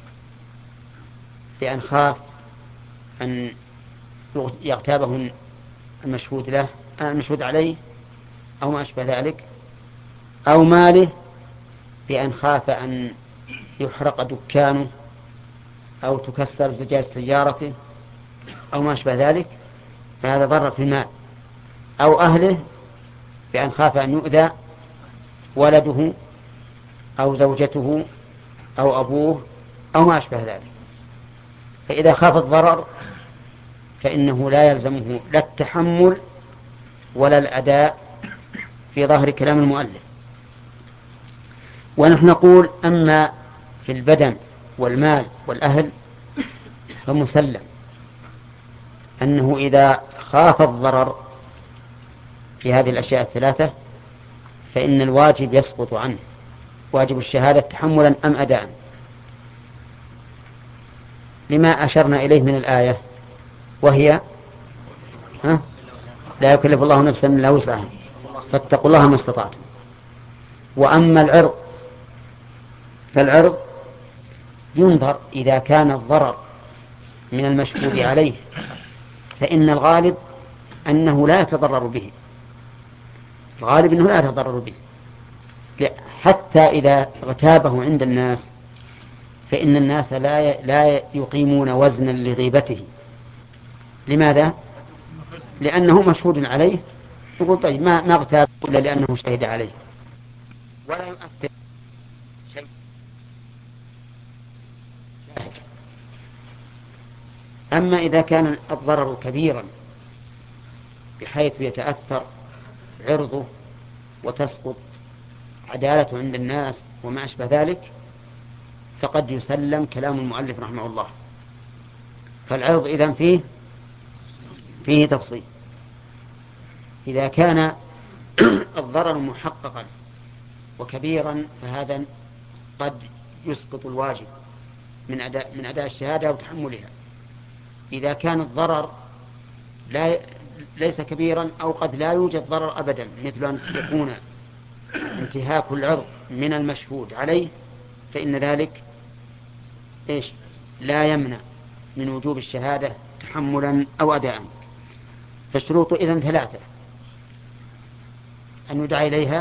بأن خاف أن يغتابه المشهود له المشهود عليه أو ما أشبه ذلك، أو ماله بأن خاف أن يحرق دكانه أو تكسر زجاج سيارته أو ما أشبه ذلك، فهذا ضرر في المال. أو أهله بأن خاف أن يؤذى ولده أو زوجته أو أبوه أو ما أشبه ذلك. فإذا خاف الضرر فإنه لا يلزمه لا التحمل ولا الأداء في ظاهر كلام المؤلف. ونحن نقول أما في البدن والمال والأهل فمسلم أنه إذا خاف الضرر في هذه الأشياء الثلاثة فإن الواجب يسقط عنه، واجب الشهادة تحملا أم أداء، لما أشرنا إليه من الآية وهي ها؟ لا يكلف الله نفسا إلا وسعها فاتقوا الله ما استطعتم. وأما العرض فالعرض ينظر إذا كان الضرر من المشهود عليه فإن الغالب أنه لا يتضرر به، الغالب أنه لا يتضرر به، حتى إذا اغتابه عند الناس فإن الناس لا لا يقيمون وزنا لغيبته. لماذا؟ لأنه مشهود عليه، يقول طيب ما ما اغتاب إلا لأنه شهد عليه، ولا يؤثر شيء. أما إذا كان الضرر كبيرا بحيث يتأثر عرضه وتسقط عدالته عند الناس وما أشبه ذلك فقد يسلم كلام المؤلف رحمه الله. فالعرض إذن فيه فيه تفصيل. إذا كان الضرر محققا وكبيرا فهذا قد يسقط الواجب من أداء من أداء الشهادة وتحملها. إذا كان الضرر لا ليس كبيرا أو قد لا يوجد ضرر أبدا، مثل أن يكون انتهاك العرض من المشهود عليه، فإن ذلك إيش لا يمنع من وجوب الشهادة تحملا أو أداء. فالشروط إذن ثلاثة: أن يدعى إليها،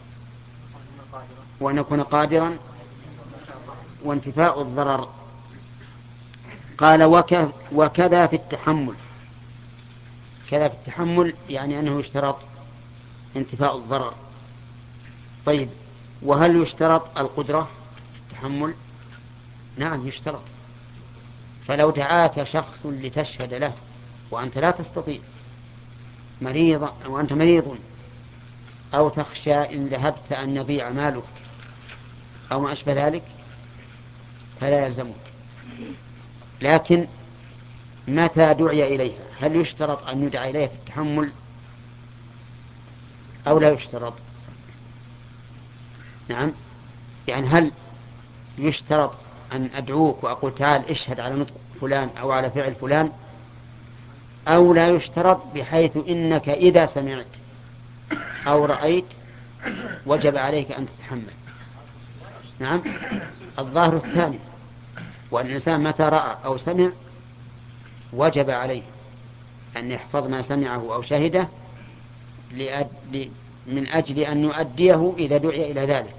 وأن يكون قادرا، وانتفاء الضرر. قال وكذا في التحمل، كذا في التحمل يعني أنه يشترط انتفاء الضرر. طيب وهل يشترط القدرة في التحمل؟ نعم يشترط. فلو دعاك شخص لتشهد له وأنت لا تستطيع، مريض وأنت مريض، أو تخشى إن ذهبت أن يضيع مالك أو ما أشبه ذلك، فلا يلزمك. لكن متى دعي إليها؟ هل يشترط أن يدعى إليها في التحمل أو لا يشترط؟ نعم، يعني هل يشترط أن أدعوك وأقول تعال اشهد على نطق فلان أو على فعل فلان، أو لا يشترط بحيث إنك إذا سمعت أو رأيت وجب عليك أن تتحمل. نعم، الظاهر الثاني، وأن الإنسان متى رأى أو سمع وجب عليه أن يحفظ ما سمعه أو شهده من أجل أن يؤديه إذا دعي إلى ذلك.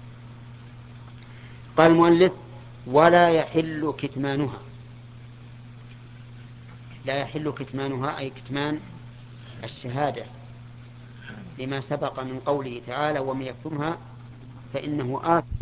قال المؤلف: ولا يحل كتمانها. لا يحل كتمانها أي كتمان الشهادة، لما سبق من قوله تعالى: ومن يكتمها فإنه آثم.